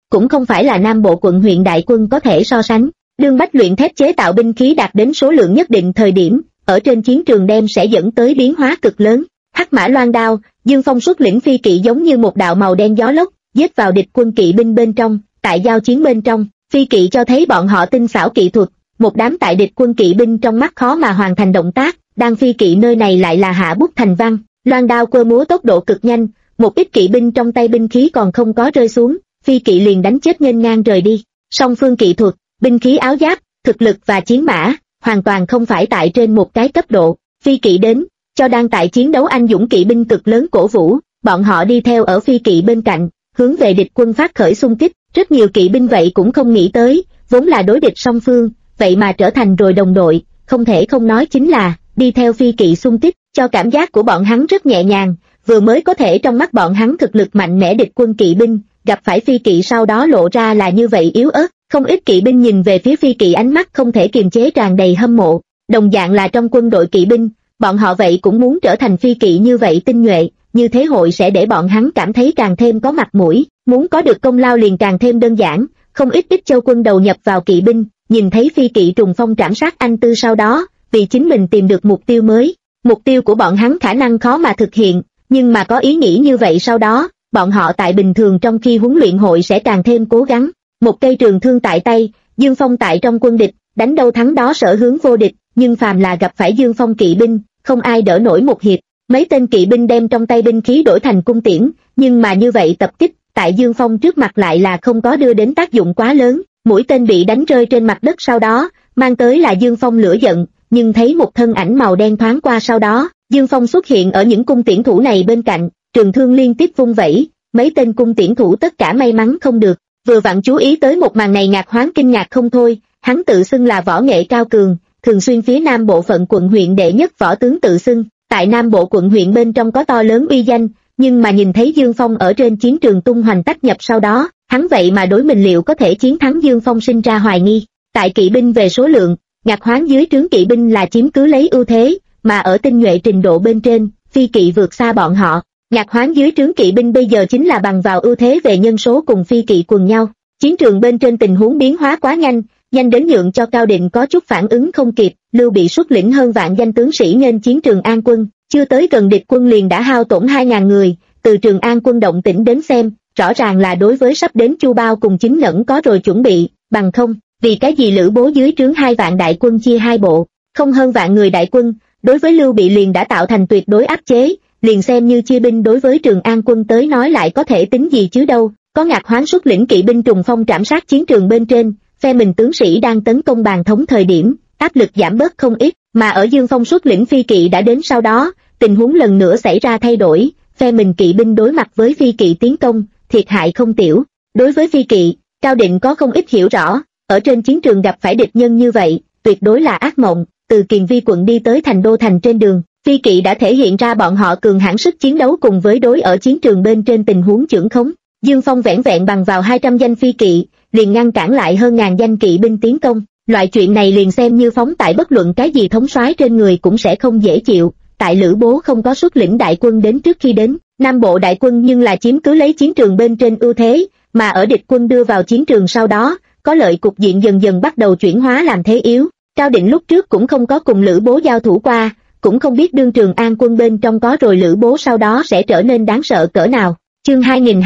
cũng không phải là Nam Bộ quận huyện đại quân có thể so sánh. Đương bách luyện thép chế tạo binh khí đạt đến số lượng nhất định thời điểm, ở trên chiến trường đem sẽ dẫn tới biến hóa cực lớn. Hắc mã loan đao, Dương Phong xuất lĩnh phi kỵ giống như một đạo màu đen gió lốc, giết vào địch quân kỵ binh bên trong. Tại giao chiến bên trong, phi kỵ cho thấy bọn họ tinh xảo kỹ thuật, một đám tại địch quân kỵ binh trong mắt khó mà hoàn thành động tác, đang phi kỵ nơi này lại là hạ bút thành văn, loan đao quơ múa tốc độ cực nhanh, một ít kỵ binh trong tay binh khí còn không có rơi xuống, phi kỵ liền đánh chết nghênh ngang rời đi. Song phương kỹ thuật, binh khí áo giáp, thực lực và chiến mã, hoàn toàn không phải tại trên một cái cấp độ. Phi kỵ đến, cho đang tại chiến đấu anh dũng kỵ binh cực lớn cổ vũ, bọn họ đi theo ở phi kỵ bên cạnh, hướng về địch quân phát khởi xung kích. Rất nhiều kỵ binh vậy cũng không nghĩ tới, vốn là đối địch song phương, vậy mà trở thành rồi đồng đội, không thể không nói chính là, đi theo phi kỵ xung kích, cho cảm giác của bọn hắn rất nhẹ nhàng, vừa mới có thể trong mắt bọn hắn thực lực mạnh mẽ địch quân kỵ binh, gặp phải phi kỵ sau đó lộ ra là như vậy yếu ớt, không ít kỵ binh nhìn về phía phi kỵ ánh mắt không thể kiềm chế tràn đầy hâm mộ, đồng dạng là trong quân đội kỵ binh, bọn họ vậy cũng muốn trở thành phi kỵ như vậy tinh nhuệ, như thế hội sẽ để bọn hắn cảm thấy càng thêm có mặt mũi, muốn có được công lao liền càng thêm đơn giản, không ít châu quân đầu nhập vào kỵ binh, nhìn thấy phi kỵ trùng phong trảm sát anh tư sau đó, vì chính mình tìm được mục tiêu mới, mục tiêu của bọn hắn khả năng khó mà thực hiện, nhưng mà có ý nghĩ như vậy sau đó, bọn họ tại bình thường trong khi huấn luyện hội sẽ càng thêm cố gắng, một cây trường thương tại tay, Dương Phong tại trong quân địch, đánh đâu thắng đó sở hướng vô địch, nhưng phàm là gặp phải Dương Phong kỵ binh, không ai đỡ nổi một hiệp. Mấy tên kỵ binh đem trong tay binh khí đổi thành cung tiễn, nhưng mà như vậy tập kích, tại Dương Phong trước mặt lại là không có đưa đến tác dụng quá lớn, mũi tên bị đánh rơi trên mặt đất sau đó, mang tới là Dương Phong lửa giận, nhưng thấy một thân ảnh màu đen thoáng qua sau đó, Dương Phong xuất hiện ở những cung tiễn thủ này bên cạnh, trường thương liên tiếp vung vẩy, mấy tên cung tiễn thủ tất cả may mắn không được, vừa vặn chú ý tới một màn này Ngạc Hoáng kinh ngạc không thôi, hắn tự xưng là võ nghệ cao cường, thường xuyên phía Nam Bộ phận quận huyện đệ nhất võ tướng tự xưng. Tại Nam Bộ quận huyện bên trong có to lớn uy danh, nhưng mà nhìn thấy Dương Phong ở trên chiến trường tung hoành tách nhập sau đó, hắn vậy mà đối mình liệu có thể chiến thắng Dương Phong sinh ra hoài nghi. Tại kỵ binh về số lượng, Ngạc Hoáng dưới trướng kỵ binh là chiếm cứ lấy ưu thế, mà ở tinh nhuệ trình độ bên trên, phi kỵ vượt xa bọn họ. Ngạc Hoáng dưới trướng kỵ binh bây giờ chính là bằng vào ưu thế về nhân số cùng phi kỵ quần nhau. Chiến trường bên trên tình huống biến hóa quá nhanh, nhanh đến nhượng cho Cao Định có chút phản ứng không kịp, Lưu Bị xuất lĩnh hơn vạn danh tướng sĩ nghênh chiến Trường An quân, chưa tới gần địch quân liền đã hao tổn 2.000 người, từ Trường An quân động tĩnh đến xem, rõ ràng là đối với sắp đến Chu Bao cùng Chính Ngẩn có rồi chuẩn bị, bằng không, vì cái gì Lữ Bố dưới trướng 2 vạn đại quân chia 2 bộ, không hơn vạn người đại quân, đối với Lưu Bị liền đã tạo thành tuyệt đối áp chế, liền xem như chia binh đối với Trường An quân tới nói lại có thể tính gì chứ đâu, có Ngạc Hoáng xuất lĩnh kỵ binh trùng phong trảm sát chiến trường bên trên, phe mình tướng sĩ đang tấn công bàn thống thời điểm, áp lực giảm bớt không ít, mà ở Dương Phong xuất lĩnh phi kỵ đã đến sau đó, tình huống lần nữa xảy ra thay đổi, phe mình kỵ binh đối mặt với phi kỵ tiến công, thiệt hại không tiểu. Đối với phi kỵ, Cao Định có không ít hiểu rõ, ở trên chiến trường gặp phải địch nhân như vậy, tuyệt đối là ác mộng, từ Kiền Vi quận đi tới thành Đô thành trên đường, phi kỵ đã thể hiện ra bọn họ cường hãn sức chiến đấu cùng với đối ở chiến trường bên trên tình huống chưởng khống. Dương Phong vẻn vẹn bằng vào 200 danh phi kỵ, liền ngăn cản lại hơn ngàn danh kỵ binh tiến công, loại chuyện này liền xem như phóng tại bất luận cái gì thống soái trên người cũng sẽ không dễ chịu. Tại Lữ Bố không có xuất lĩnh đại quân đến trước khi đến, Nam Bộ đại quân nhưng là chiếm cứ lấy chiến trường bên trên ưu thế, mà ở địch quân đưa vào chiến trường sau đó, có lợi cục diện dần dần bắt đầu chuyển hóa làm thế yếu. Cao Định lúc trước cũng không có cùng Lữ Bố giao thủ qua, cũng không biết đương Trường An quân bên trong có rồi Lữ Bố sau đó sẽ trở nên đáng sợ cỡ nào. Chương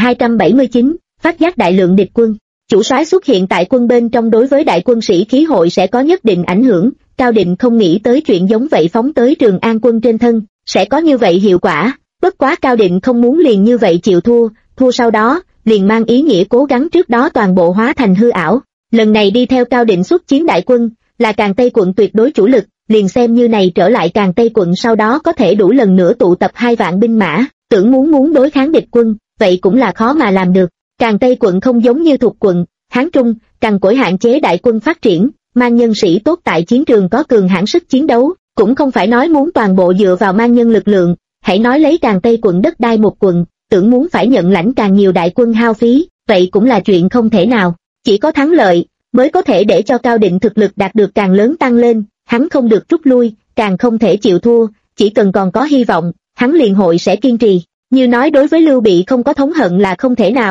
2279, phát giác đại lượng địch quân. Chủ soái xuất hiện tại quân bên trong đối với đại quân sĩ khí hội sẽ có nhất định ảnh hưởng, Cao Định không nghĩ tới chuyện giống vậy phóng tới Trường An quân trên thân, sẽ có như vậy hiệu quả, bất quá Cao Định không muốn liền như vậy chịu thua sau đó, liền mang ý nghĩa cố gắng trước đó toàn bộ hóa thành hư ảo. Lần này đi theo Cao Định xuất chiến đại quân, là Càn Tây quận tuyệt đối chủ lực, liền xem như này trở lại Càn Tây quận sau đó có thể đủ lần nữa tụ tập 2 vạn binh mã, tưởng muốn đối kháng địch quân, vậy cũng là khó mà làm được. Càn Tây quận không giống như thuộc quận, Hán Trung, Càn Cỗi hạn chế đại quân phát triển, mang nhân sĩ tốt tại chiến trường có cường hãn sức chiến đấu, cũng không phải nói muốn toàn bộ dựa vào mang nhân lực lượng, hãy nói lấy Càn Tây quận đất đai một quận, tưởng muốn phải nhận lãnh càng nhiều đại quân hao phí, vậy cũng là chuyện không thể nào, chỉ có thắng lợi, mới có thể để cho Cao Định thực lực đạt được càng lớn tăng lên, hắn không được rút lui, càng không thể chịu thua, chỉ cần còn có hy vọng, hắn liền hội sẽ kiên trì. Như nói đối với Lưu Bị không có thống hận là không thể nào,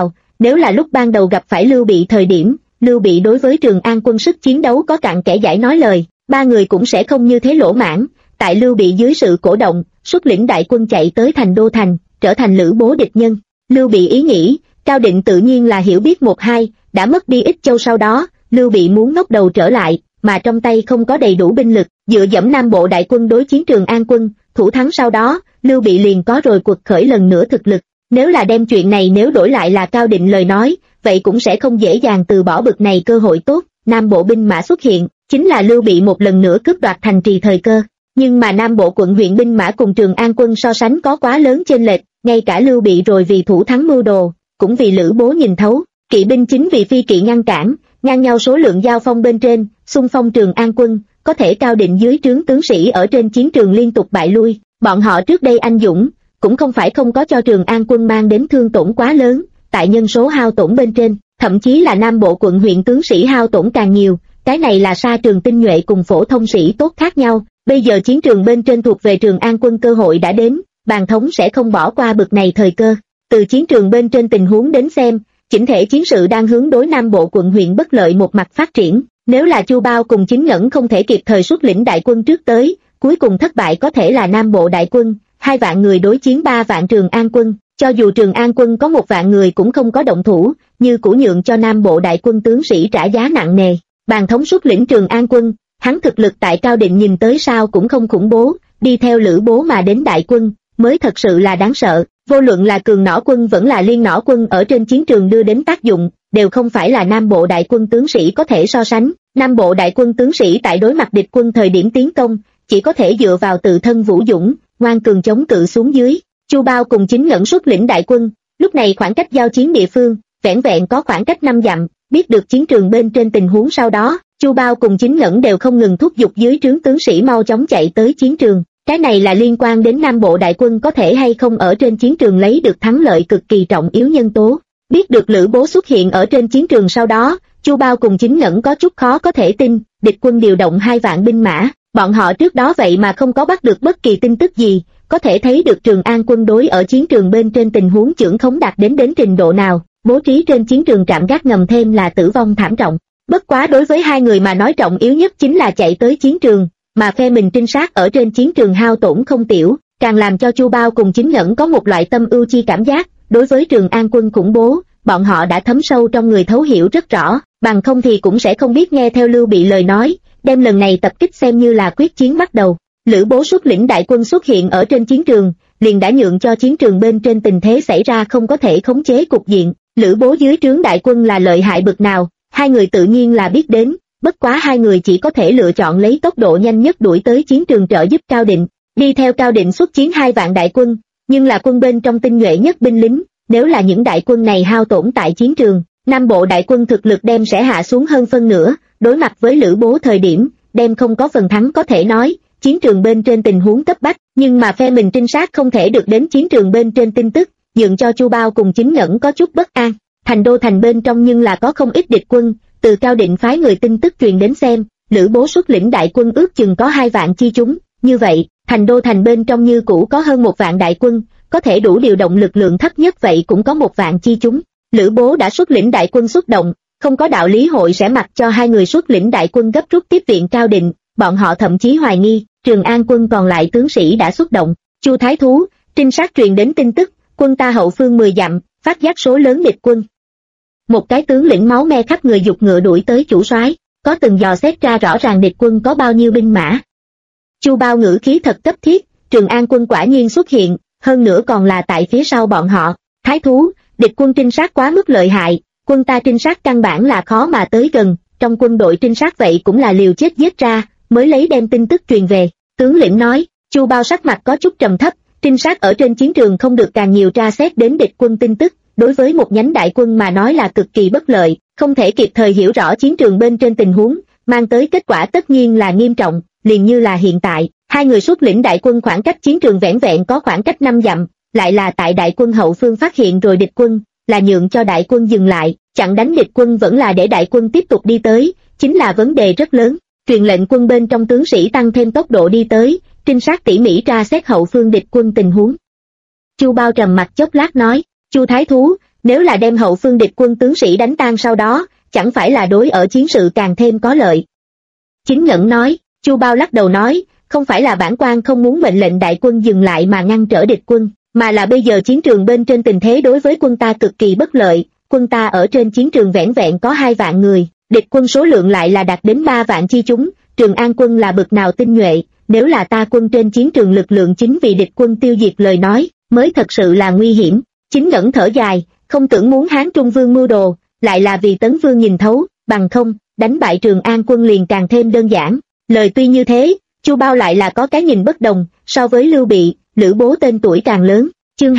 Nếu là lúc ban đầu gặp phải Lưu Bị thời điểm, Lưu Bị đối với Trường An quân sức chiến đấu có cặn kẽ giải nói lời, ba người cũng sẽ không như thế lỗ mãn. Tại Lưu Bị dưới sự cổ động, xuất lĩnh đại quân chạy tới thành Đô Thành, trở thành Lữ Bố địch nhân. Lưu Bị ý nghĩ, Cao Định tự nhiên là hiểu biết một hai, đã mất đi Ích Châu sau đó, Lưu Bị muốn ngóc đầu trở lại, mà trong tay không có đầy đủ binh lực, dựa dẫm Nam Bộ đại quân đối chiến Trường An quân, thủ thắng sau đó, Lưu Bị liền có rồi quật khởi lần nữa thực lực. Nếu là đem chuyện này nếu đổi lại là Cao Định lời nói, vậy cũng sẽ không dễ dàng từ bỏ bực này cơ hội tốt. Nam Bộ binh mã xuất hiện, chính là Lưu Bị một lần nữa cướp đoạt thành trì thời cơ. Nhưng mà Nam Bộ quận huyện binh mã cùng Trường An quân so sánh có quá lớn chênh lệch, ngay cả Lưu Bị rồi vì thủ thắng mưu đồ, cũng vì Lữ Bố nhìn thấu, kỵ binh chính vì phi kỵ ngăn cản, ngang nhau số lượng giao phong bên trên, xung phong Trường An quân, có thể Cao Định dưới trướng tướng sĩ ở trên chiến trường liên tục bại lui, bọn họ trước đây anh dũng, cũng không phải không có cho Trường An quân mang đến thương tổn quá lớn, tại nhân số hao tổn bên trên, thậm chí là Nam Bộ quận huyện tướng sĩ hao tổn càng nhiều, cái này là sa trường tinh nhuệ cùng phổ thông sĩ tốt khác nhau. Bây giờ chiến trường bên trên thuộc về Trường An quân cơ hội đã đến, bàn thống sẽ không bỏ qua bực này thời cơ. Từ chiến trường bên trên tình huống đến xem, chỉnh thể chiến sự đang hướng đối Nam Bộ quận huyện bất lợi một mặt phát triển. Nếu là Chu Bao cùng Chính Ngẩn không thể kịp thời xuất lĩnh đại quân trước tới, cuối cùng thất bại có thể là Nam Bộ đại quân, 2 vạn người đối chiến 3 vạn Trường An quân. Cho dù Trường An quân có 1 vạn người cũng không có động thủ, như cũ nhượng cho Nam Bộ đại quân tướng sĩ trả giá nặng nề. Bàn thống xuất lĩnh Trường An quân, hắn thực lực tại Cao Định nhìn tới sao cũng không khủng bố, đi theo Lữ Bố mà đến đại quân, mới thật sự là đáng sợ. Vô luận là cường nỏ quân vẫn là liên nỏ quân ở trên chiến trường đưa đến tác dụng, đều không phải là Nam Bộ đại quân tướng sĩ có thể so sánh. Nam Bộ đại quân tướng sĩ tại đối mặt địch quân thời điểm tiến công, chỉ có thể dựa vào tự thân vũ dũng, ngoan cường chống cự xuống dưới. Chu Bao cùng Chính Ngẩn xuất lĩnh đại quân, lúc này khoảng cách giao chiến địa phương, vẻn vẹn có khoảng cách 5 dặm, biết được chiến trường bên trên tình huống sau đó, Chu Bao cùng Chính Ngẩn đều không ngừng thúc giục dưới trướng tướng sĩ mau chóng chạy tới chiến trường. Cái này là liên quan đến Nam Bộ đại quân có thể hay không ở trên chiến trường lấy được thắng lợi cực kỳ trọng yếu nhân tố. Biết được Lữ Bố xuất hiện ở trên chiến trường sau đó, Chu Bao cùng Chính Ngẩn có chút khó có thể tin, địch quân điều động 2 vạn binh mã, bọn họ trước đó vậy mà không có bắt được bất kỳ tin tức gì, có thể thấy được Trường An quân đối ở chiến trường bên trên tình huống chưởng khống đạt đến trình độ nào, bố trí trên chiến trường trạm gác ngầm thêm là tử vong thảm trọng. Bất quá đối với 2 người mà nói trọng yếu nhất chính là chạy tới chiến trường, mà phe mình trinh sát ở trên chiến trường hao tổn không tiểu, càng làm cho Chu Bao cùng Chính Ngẩn có một loại tâm ưu chi cảm giác, đối với Trường An quân khủng bố, bọn họ đã thấm sâu trong người thấu hiểu rất rõ, bằng không thì cũng sẽ không biết nghe theo Lưu Bị lời nói, đem lần này tập kích xem như là quyết chiến bắt đầu. Lữ Bố xuất lĩnh đại quân xuất hiện ở trên chiến trường, liền đã nhượng cho chiến trường bên trên tình thế xảy ra không có thể khống chế cục diện. Lữ Bố dưới trướng đại quân là lợi hại bực nào, 2 người tự nhiên là biết đến, bất quá 2 người chỉ có thể lựa chọn lấy tốc độ nhanh nhất đuổi tới chiến trường trợ giúp Cao Định. Đi theo Cao Định xuất chiến 2 vạn đại quân, nhưng là quân bên trong tinh nhuệ nhất binh lính, nếu là những đại quân này hao tổn tại chiến trường, Nam Bộ đại quân thực lực đem sẽ hạ xuống hơn phân nửa, đối mặt với Lữ Bố thời điểm, đem không có phần thắng có thể nói. Chiến trường bên trên tình huống cấp bách, nhưng mà phe mình trinh sát không thể được đến chiến trường bên trên tin tức, nhượng cho Chu Bao cùng Chính Ngẩn có chút bất an. Thành Đô Thành bên trong nhưng là có không ít địch quân, từ Cao Định phái người tin tức truyền đến xem, Lữ Bố xuất lĩnh đại quân ước chừng có 2 vạn chi chúng, như vậy, Thành Đô Thành bên trong như cũ có hơn 1 vạn đại quân, có thể đủ điều động lực lượng thấp nhất vậy cũng có 1 vạn chi chúng. Lữ Bố đã xuất lĩnh đại quân xuất động, không có đạo lý hội sẽ mặc cho 2 người xuất lĩnh đại quân gấp rút tiếp viện Cao Định, bọn họ thậm chí hoài nghi, Trường An quân còn lại tướng sĩ đã xuất động. Chu Thái Thú, trinh sát truyền đến tin tức, quân ta hậu phương 10 dặm, phát giác số lớn địch quân. Một cái tướng lĩnh máu me khắp người giục ngựa đuổi tới chủ soái, có từng dò xét ra rõ ràng địch quân có bao nhiêu binh mã. Chu Bao ngữ khí thật cấp thiết, Trường An quân quả nhiên xuất hiện, hơn nữa còn là tại phía sau bọn họ. Thái Thú, địch quân trinh sát quá mức lợi hại, quân ta trinh sát căn bản là khó mà tới gần, trong quân đội trinh sát vậy cũng là liều chết giết ra, mới lấy đem tin tức truyền về. Tướng lĩnh nói. Chu Bao sắc mặt có chút trầm thấp, trinh sát ở trên chiến trường không được càng nhiều tra xét đến địch quân tin tức, đối với một nhánh đại quân mà nói là cực kỳ bất lợi, không thể kịp thời hiểu rõ chiến trường bên trên tình huống, mang tới kết quả tất nhiên là nghiêm trọng, liền như là hiện tại, 2 người xuất lĩnh đại quân khoảng cách chiến trường vẻn vẹn có khoảng cách 5 dặm, lại là tại đại quân hậu phương phát hiện rồi địch quân, là nhượng cho đại quân dừng lại, chặn đánh địch quân vẫn là để đại quân tiếp tục đi tới, chính là vấn đề rất lớn. Truyền lệnh quân bên trong tướng sĩ tăng thêm tốc độ đi tới, trinh sát tỉ mỉ tra xét hậu phương địch quân tình huống. Chu Bao trầm mặt chốc lát nói, Chu Thái Thú, nếu là đem hậu phương địch quân tướng sĩ đánh tan sau đó, chẳng phải là đối ở chiến sự càng thêm có lợi. Chính Ngẩn nói. Chu Bao lắc đầu nói, không phải là bản quan không muốn mệnh lệnh đại quân dừng lại mà ngăn trở địch quân, mà là bây giờ chiến trường bên trên tình thế đối với quân ta cực kỳ bất lợi, quân ta ở trên chiến trường vẻn vẹn có 2 vạn người, địch quân số lượng lại là đạt đến 3 vạn chi chúng, Trường An quân là bực nào tinh nhuệ, nếu là ta quân trên chiến trường lực lượng chính vì địch quân tiêu diệt lời nói, mới thật sự là nguy hiểm. Chính Ngẩn thở dài, không tưởng muốn Hán Trung Vương mưu đồ, lại là vì Tấn Vương nhìn thấu, bằng không, đánh bại Trường An quân liền càng thêm đơn giản. Lời tuy như thế, Chu Bao lại là có cái nhìn bất đồng, so với Lưu Bị, Lữ Bố tên tuổi càng lớn. Chương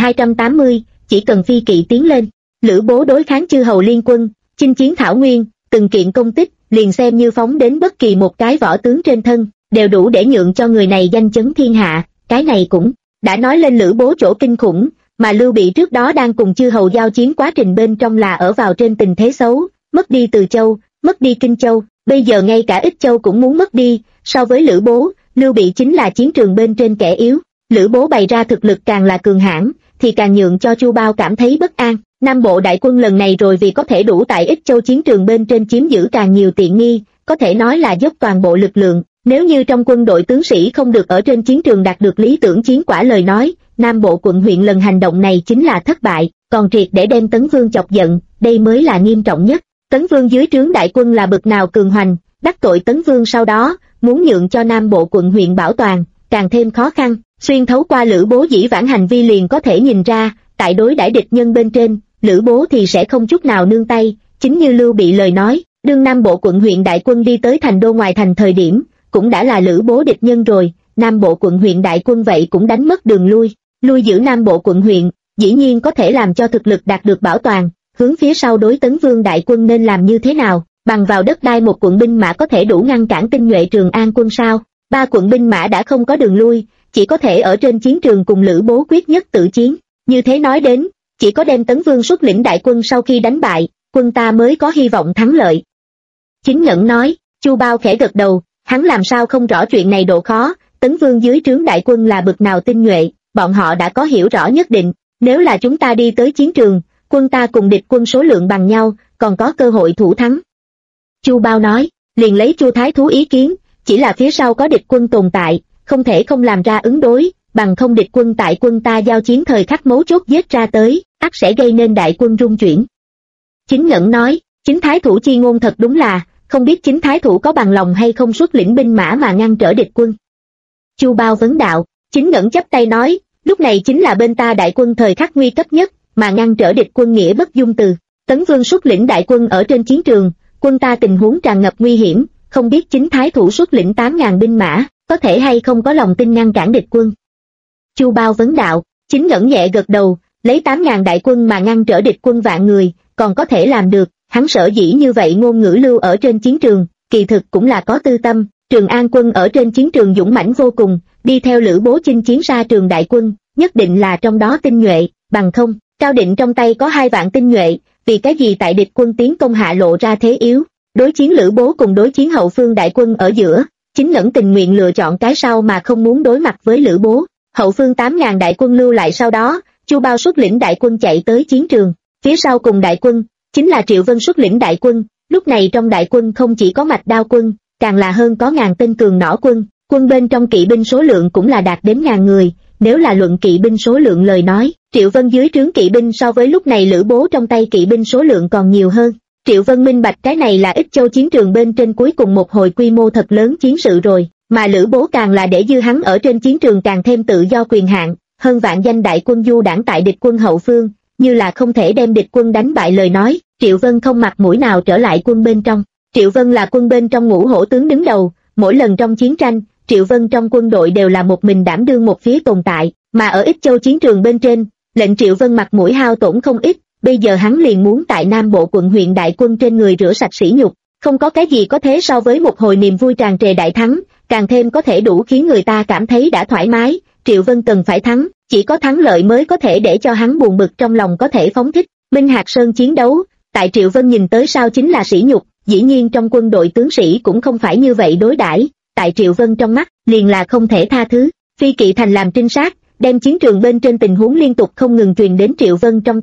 2280, chỉ cần phi kỵ tiến lên. Lữ Bố đối kháng chư hầu liên quân, chinh chiến thảo nguyên, từng kiện công tích, liền xem như phóng đến bất kỳ một cái võ tướng trên thân, đều đủ để nhượng cho người này danh chấn thiên hạ, cái này cũng đã nói lên Lữ Bố chỗ kinh khủng, mà Lưu Bị trước đó đang cùng chư hầu giao chiến quá trình bên trong là ở vào trên tình thế xấu, mất đi Từ Châu, mất đi Kinh Châu, bây giờ ngay cả Ích Châu cũng muốn mất đi, so với Lữ Bố, Lưu Bị chính là chiến trường bên trên kẻ yếu, Lữ Bố bày ra thực lực càng là cường hãn, thì càng nhượng cho Chu Bao cảm thấy bất an. Nam Bộ đại quân lần này rồi vì có thể đủ tại Ích Châu chiến trường bên trên chiếm giữ càng nhiều tiện nghi, có thể nói là dốc toàn bộ lực lượng, nếu như trong quân đội tướng sĩ không được ở trên chiến trường đạt được lý tưởng chiến quả lời nói, Nam Bộ quận huyện lần hành động này chính là thất bại, còn triệt để đem Tấn Vương chọc giận, đây mới là nghiêm trọng nhất. Tấn Vương dưới trướng đại quân là bực nào cường hoành, đắc tội Tấn Vương sau đó, muốn nhượng cho Nam Bộ quận huyện bảo toàn, càng thêm khó khăn, xuyên thấu qua Lữ Bố dĩ vãng hành vi liền có thể nhìn ra, tại đối đãi địch nhân bên trên, Lữ Bố thì sẽ không chút nào nương tay, chính như Lưu Bị lời nói, đương Nam Bộ quận huyện đại quân đi tới thành đô ngoài thành thời điểm, cũng đã là Lữ Bố địch nhân rồi, Nam Bộ quận huyện đại quân vậy cũng đánh mất đường lui giữ Nam Bộ quận huyện, dĩ nhiên có thể làm cho thực lực đạt được bảo toàn, hướng phía sau đối Tấn Vương đại quân nên làm như thế nào, bằng vào đất đai một quận binh mã có thể đủ ngăn cản tinh nhuệ Trường An quân sao, 3 quận binh mã đã không có đường lui, chỉ có thể ở trên chiến trường cùng Lữ Bố quyết nhất tự chiến, như thế nói đến, chỉ có đem Tấn Vương xuất lĩnh đại quân sau khi đánh bại, quân ta mới có hy vọng thắng lợi. Chính Ngẩn nói. Chu Bao khẽ gật đầu, hắn làm sao không rõ chuyện này độ khó, Tấn Vương dưới trướng đại quân là bực nào tinh nhuệ, bọn họ đã có hiểu rõ nhất định, nếu là chúng ta đi tới chiến trường, quân ta cùng địch quân số lượng bằng nhau, còn có cơ hội thủ thắng. Chu Bao nói, liền lấy Chu Thái Thú ý kiến, chỉ là phía sau có địch quân tồn tại, không thể không làm ra ứng đối, bằng không địch quân tại quân ta giao chiến thời khắc mấu chốt giết ra tới, ắt sẽ gây nên đại quân rung chuyển. Chính Ngẩn nói, Chính Thái Thủ chi ngôn thật đúng là, không biết Chính Thái Thủ có bằng lòng hay không xuất lĩnh binh mã mà ngăn trở địch quân. Chu Bao vấn đạo. Chính Ngẩn chắp tay nói, lúc này chính là bên ta đại quân thời khắc nguy cấp nhất, mà ngăn trở địch quân nghĩa bất dung từ. Tấn Vương xuất lĩnh đại quân ở trên chiến trường, quân ta tình huống tràn ngập nguy hiểm, không biết Chính Thái Thủ xuất lĩnh 8.000 binh mã, có thể hay không có lòng tin ngăn cản địch quân. Chu Bao vấn đạo. Chính Ngẩn nhẹ gật đầu, lấy 8.000 đại quân mà ngăn trở địch quân vạn người, còn có thể làm được, hắn sở dĩ như vậy ngôn ngữ lưu ở trên chiến trường, kỳ thực cũng là có tư tâm. Trường An quân ở trên chiến trường dũng mãnh vô cùng, đi theo Lữ Bố chinh chiến ra trường đại quân, nhất định là trong đó tinh nhuệ, bằng không, Cao Định trong tay có 2 vạn tinh nhuệ, vì cái gì tại địch quân tiến công hạ lộ ra thế yếu, đối chiến Lữ Bố cùng đối chiến hậu phương đại quân ở giữa, Chính Ngẩn tình nguyện lựa chọn cái sau mà không muốn đối mặt với Lữ Bố. Hậu phương 8.000 đại quân lưu lại sau đó, Chu Bao xuất lĩnh đại quân chạy tới chiến trường, phía sau cùng đại quân, chính là Triệu Vân xuất lĩnh đại quân, lúc này trong đại quân không chỉ có mạch đao quân, càng là hơn có ngàn tên cường nỏ quân, quân bên trong kỵ binh số lượng cũng là đạt đến 1000 người, nếu là luận kỵ binh số lượng lời nói, Triệu Vân dưới trướng kỵ binh so với lúc này Lữ Bố trong tay kỵ binh số lượng còn nhiều hơn. Triệu Vân minh bạch cái này là Ích Châu chiến trường bên trên cuối cùng một hồi quy mô thật lớn chiến sự rồi, mà Lữ Bố càng là để dư hắn ở trên chiến trường càng thêm tự do quyền hạn, hơn vạn danh đại quân du đảng tại địch quân hậu phương, như là không thể đem địch quân đánh bại lời nói, Triệu Vân không mặt mũi nào trở lại quân bên trong. Triệu Vân là quân bên trong ngũ hổ tướng đứng đầu, mỗi lần trong chiến tranh, Triệu Vân trong quân đội đều là một mình đảm đương một phía tồn tại, mà ở Ích Châu chiến trường bên trên, lệnh Triệu Vân mặt mũi hao tổn không ít, bây giờ hắn liền muốn tại Nam Bộ quận huyện đại quân trên người rửa sạch sỉ nhục, không có cái gì có thế so với một hồi niềm vui tràn trề đại thắng, càng thêm có thể đủ khiến người ta cảm thấy đã thoải mái, Triệu Vân cần phải thắng, chỉ có thắng lợi mới có thể để cho hắn buồn bực trong lòng có thể phóng thích. Minh Hạc Sơn chiến đấu, tại Triệu Vân nhìn tới sao chính là sỉ nhục, dĩ nhiên trong quân đội tướng sĩ cũng không phải như vậy đối đãi, tại Triệu Vân trong mắt, liền là không thể tha thứ. Phi Kỵ Thành làm trinh sát, đem chiến trường bên trên tình huống liên tục không ngừng truyền đến Triệu Vân trong tay,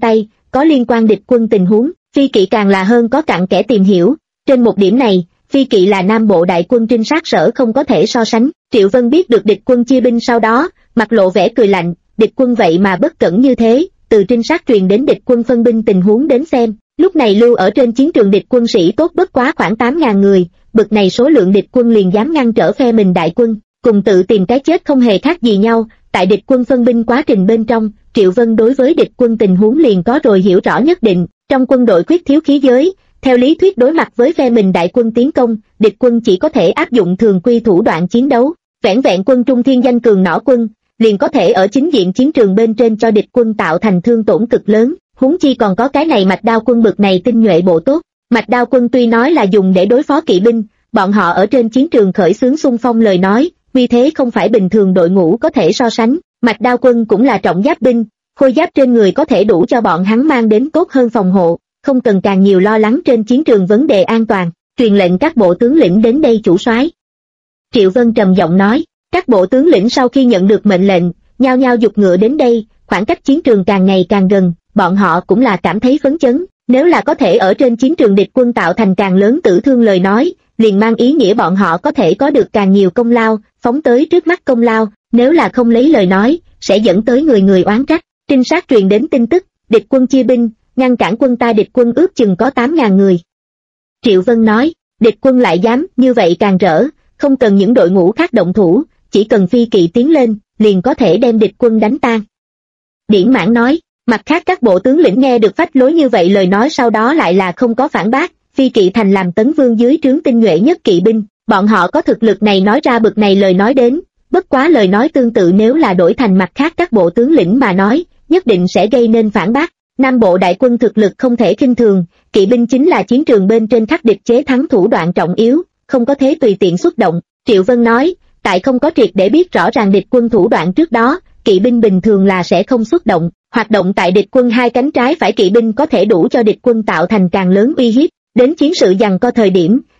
có liên quan địch quân tình huống, Phi Kỵ càng là hơn có cặn kẽ tìm hiểu, trên một điểm này, Phi Kỵ là Nam Bộ đại quân trinh sát sở không có thể so sánh. Triệu Vân biết được địch quân chia binh sau đó, mặt lộ vẻ cười lạnh, địch quân vậy mà bất cẩn như thế, từ trinh sát truyền đến địch quân phân binh tình huống đến xem, lúc này lưu ở trên chiến trường địch quân sĩ tốt bất quá khoảng 8.000 người, bực này số lượng địch quân liền dám ngăn trở phe mình đại quân, cùng tự tìm cái chết không hề khác gì nhau. Tại địch quân phân binh quá trình bên trong, Triệu Vân đối với địch quân tình huống liền có rồi hiểu rõ nhất định. Trong quân đội khuyết thiếu khí giới, theo lý thuyết đối mặt với phe mình đại quân tiến công, địch quân chỉ có thể áp dụng thường quy thủ đoạn chiến đấu. Vẻn vẹn quân trung thiên danh cường nỏ quân, liền có thể ở chính diện chiến trường bên trên cho địch quân tạo thành thương tổn cực lớn, huống chi còn có cái này mạch đao quân bực này tinh nhuệ bộ tốt. Mạch đao quân tuy nói là dùng để đối phó kỵ binh, bọn họ ở trên chiến trường khởi xướng xung phong lời nói, vì thế không phải bình thường đội ngũ có thể so sánh. Mạch đao quân cũng là trọng giáp binh, khôi giáp trên người có thể đủ cho bọn hắn mang đến tốt hơn phòng hộ, không cần càng nhiều lo lắng trên chiến trường vấn đề an toàn. Truyền lệnh các bộ tướng lĩnh đến đây chủ soái. Triệu Vân trầm giọng nói. Các bộ tướng lĩnh sau khi nhận được mệnh lệnh, nhao nhao giục ngựa đến đây, khoảng cách chiến trường càng ngày càng gần, bọn họ cũng là cảm thấy phấn chấn, nếu là có thể ở trên chiến trường địch quân tạo thành càng lớn tử thương lời nói, liền mang ý nghĩa bọn họ có thể có được càng nhiều công lao, phóng tới trước mắt công lao, nếu là không lấy lời nói, sẽ dẫn tới người người oán trách. Trinh sát truyền đến tin tức, địch quân chia binh, ngăn cản quân ta địch quân ước chừng có 8.000 người. Triệu Vân nói, địch quân lại dám như vậy càng rỡ, không cần những đội ngũ khác động thủ, chỉ cần Phi Kỵ tiến lên, liền có thể đem địch quân đánh tan. Điển Mãn nói, mặt khác các bộ tướng lĩnh nghe được phách lối như vậy lời nói sau đó lại là không có phản bác. Phi Kỵ thành làm Tấn Vương dưới trướng tinh nhuệ nhất kỵ binh, bọn họ có thực lực này nói ra bực này lời nói đến, bất quá lời nói tương tự nếu là đổi thành mặt khác các bộ tướng lĩnh mà nói, nhất định sẽ gây nên phản bác. Nam Bộ đại quân thực lực không thể khinh thường, kỵ binh chính là chiến trường bên trên khắc địch chế thắng thủ đoạn trọng yếu, không có thế tùy tiện xuất động. Triệu Vân nói, tại không có triệt để biết rõ ràng địch quân thủ đoạn trước đó, kỵ binh bình thường là sẽ không xuất động, hoạt động tại địch quân hai cánh trái phải kỵ binh có thể đủ cho địch quân tạo thành càng lớn uy hiếp, đến chiến sự giằng co thời điểm,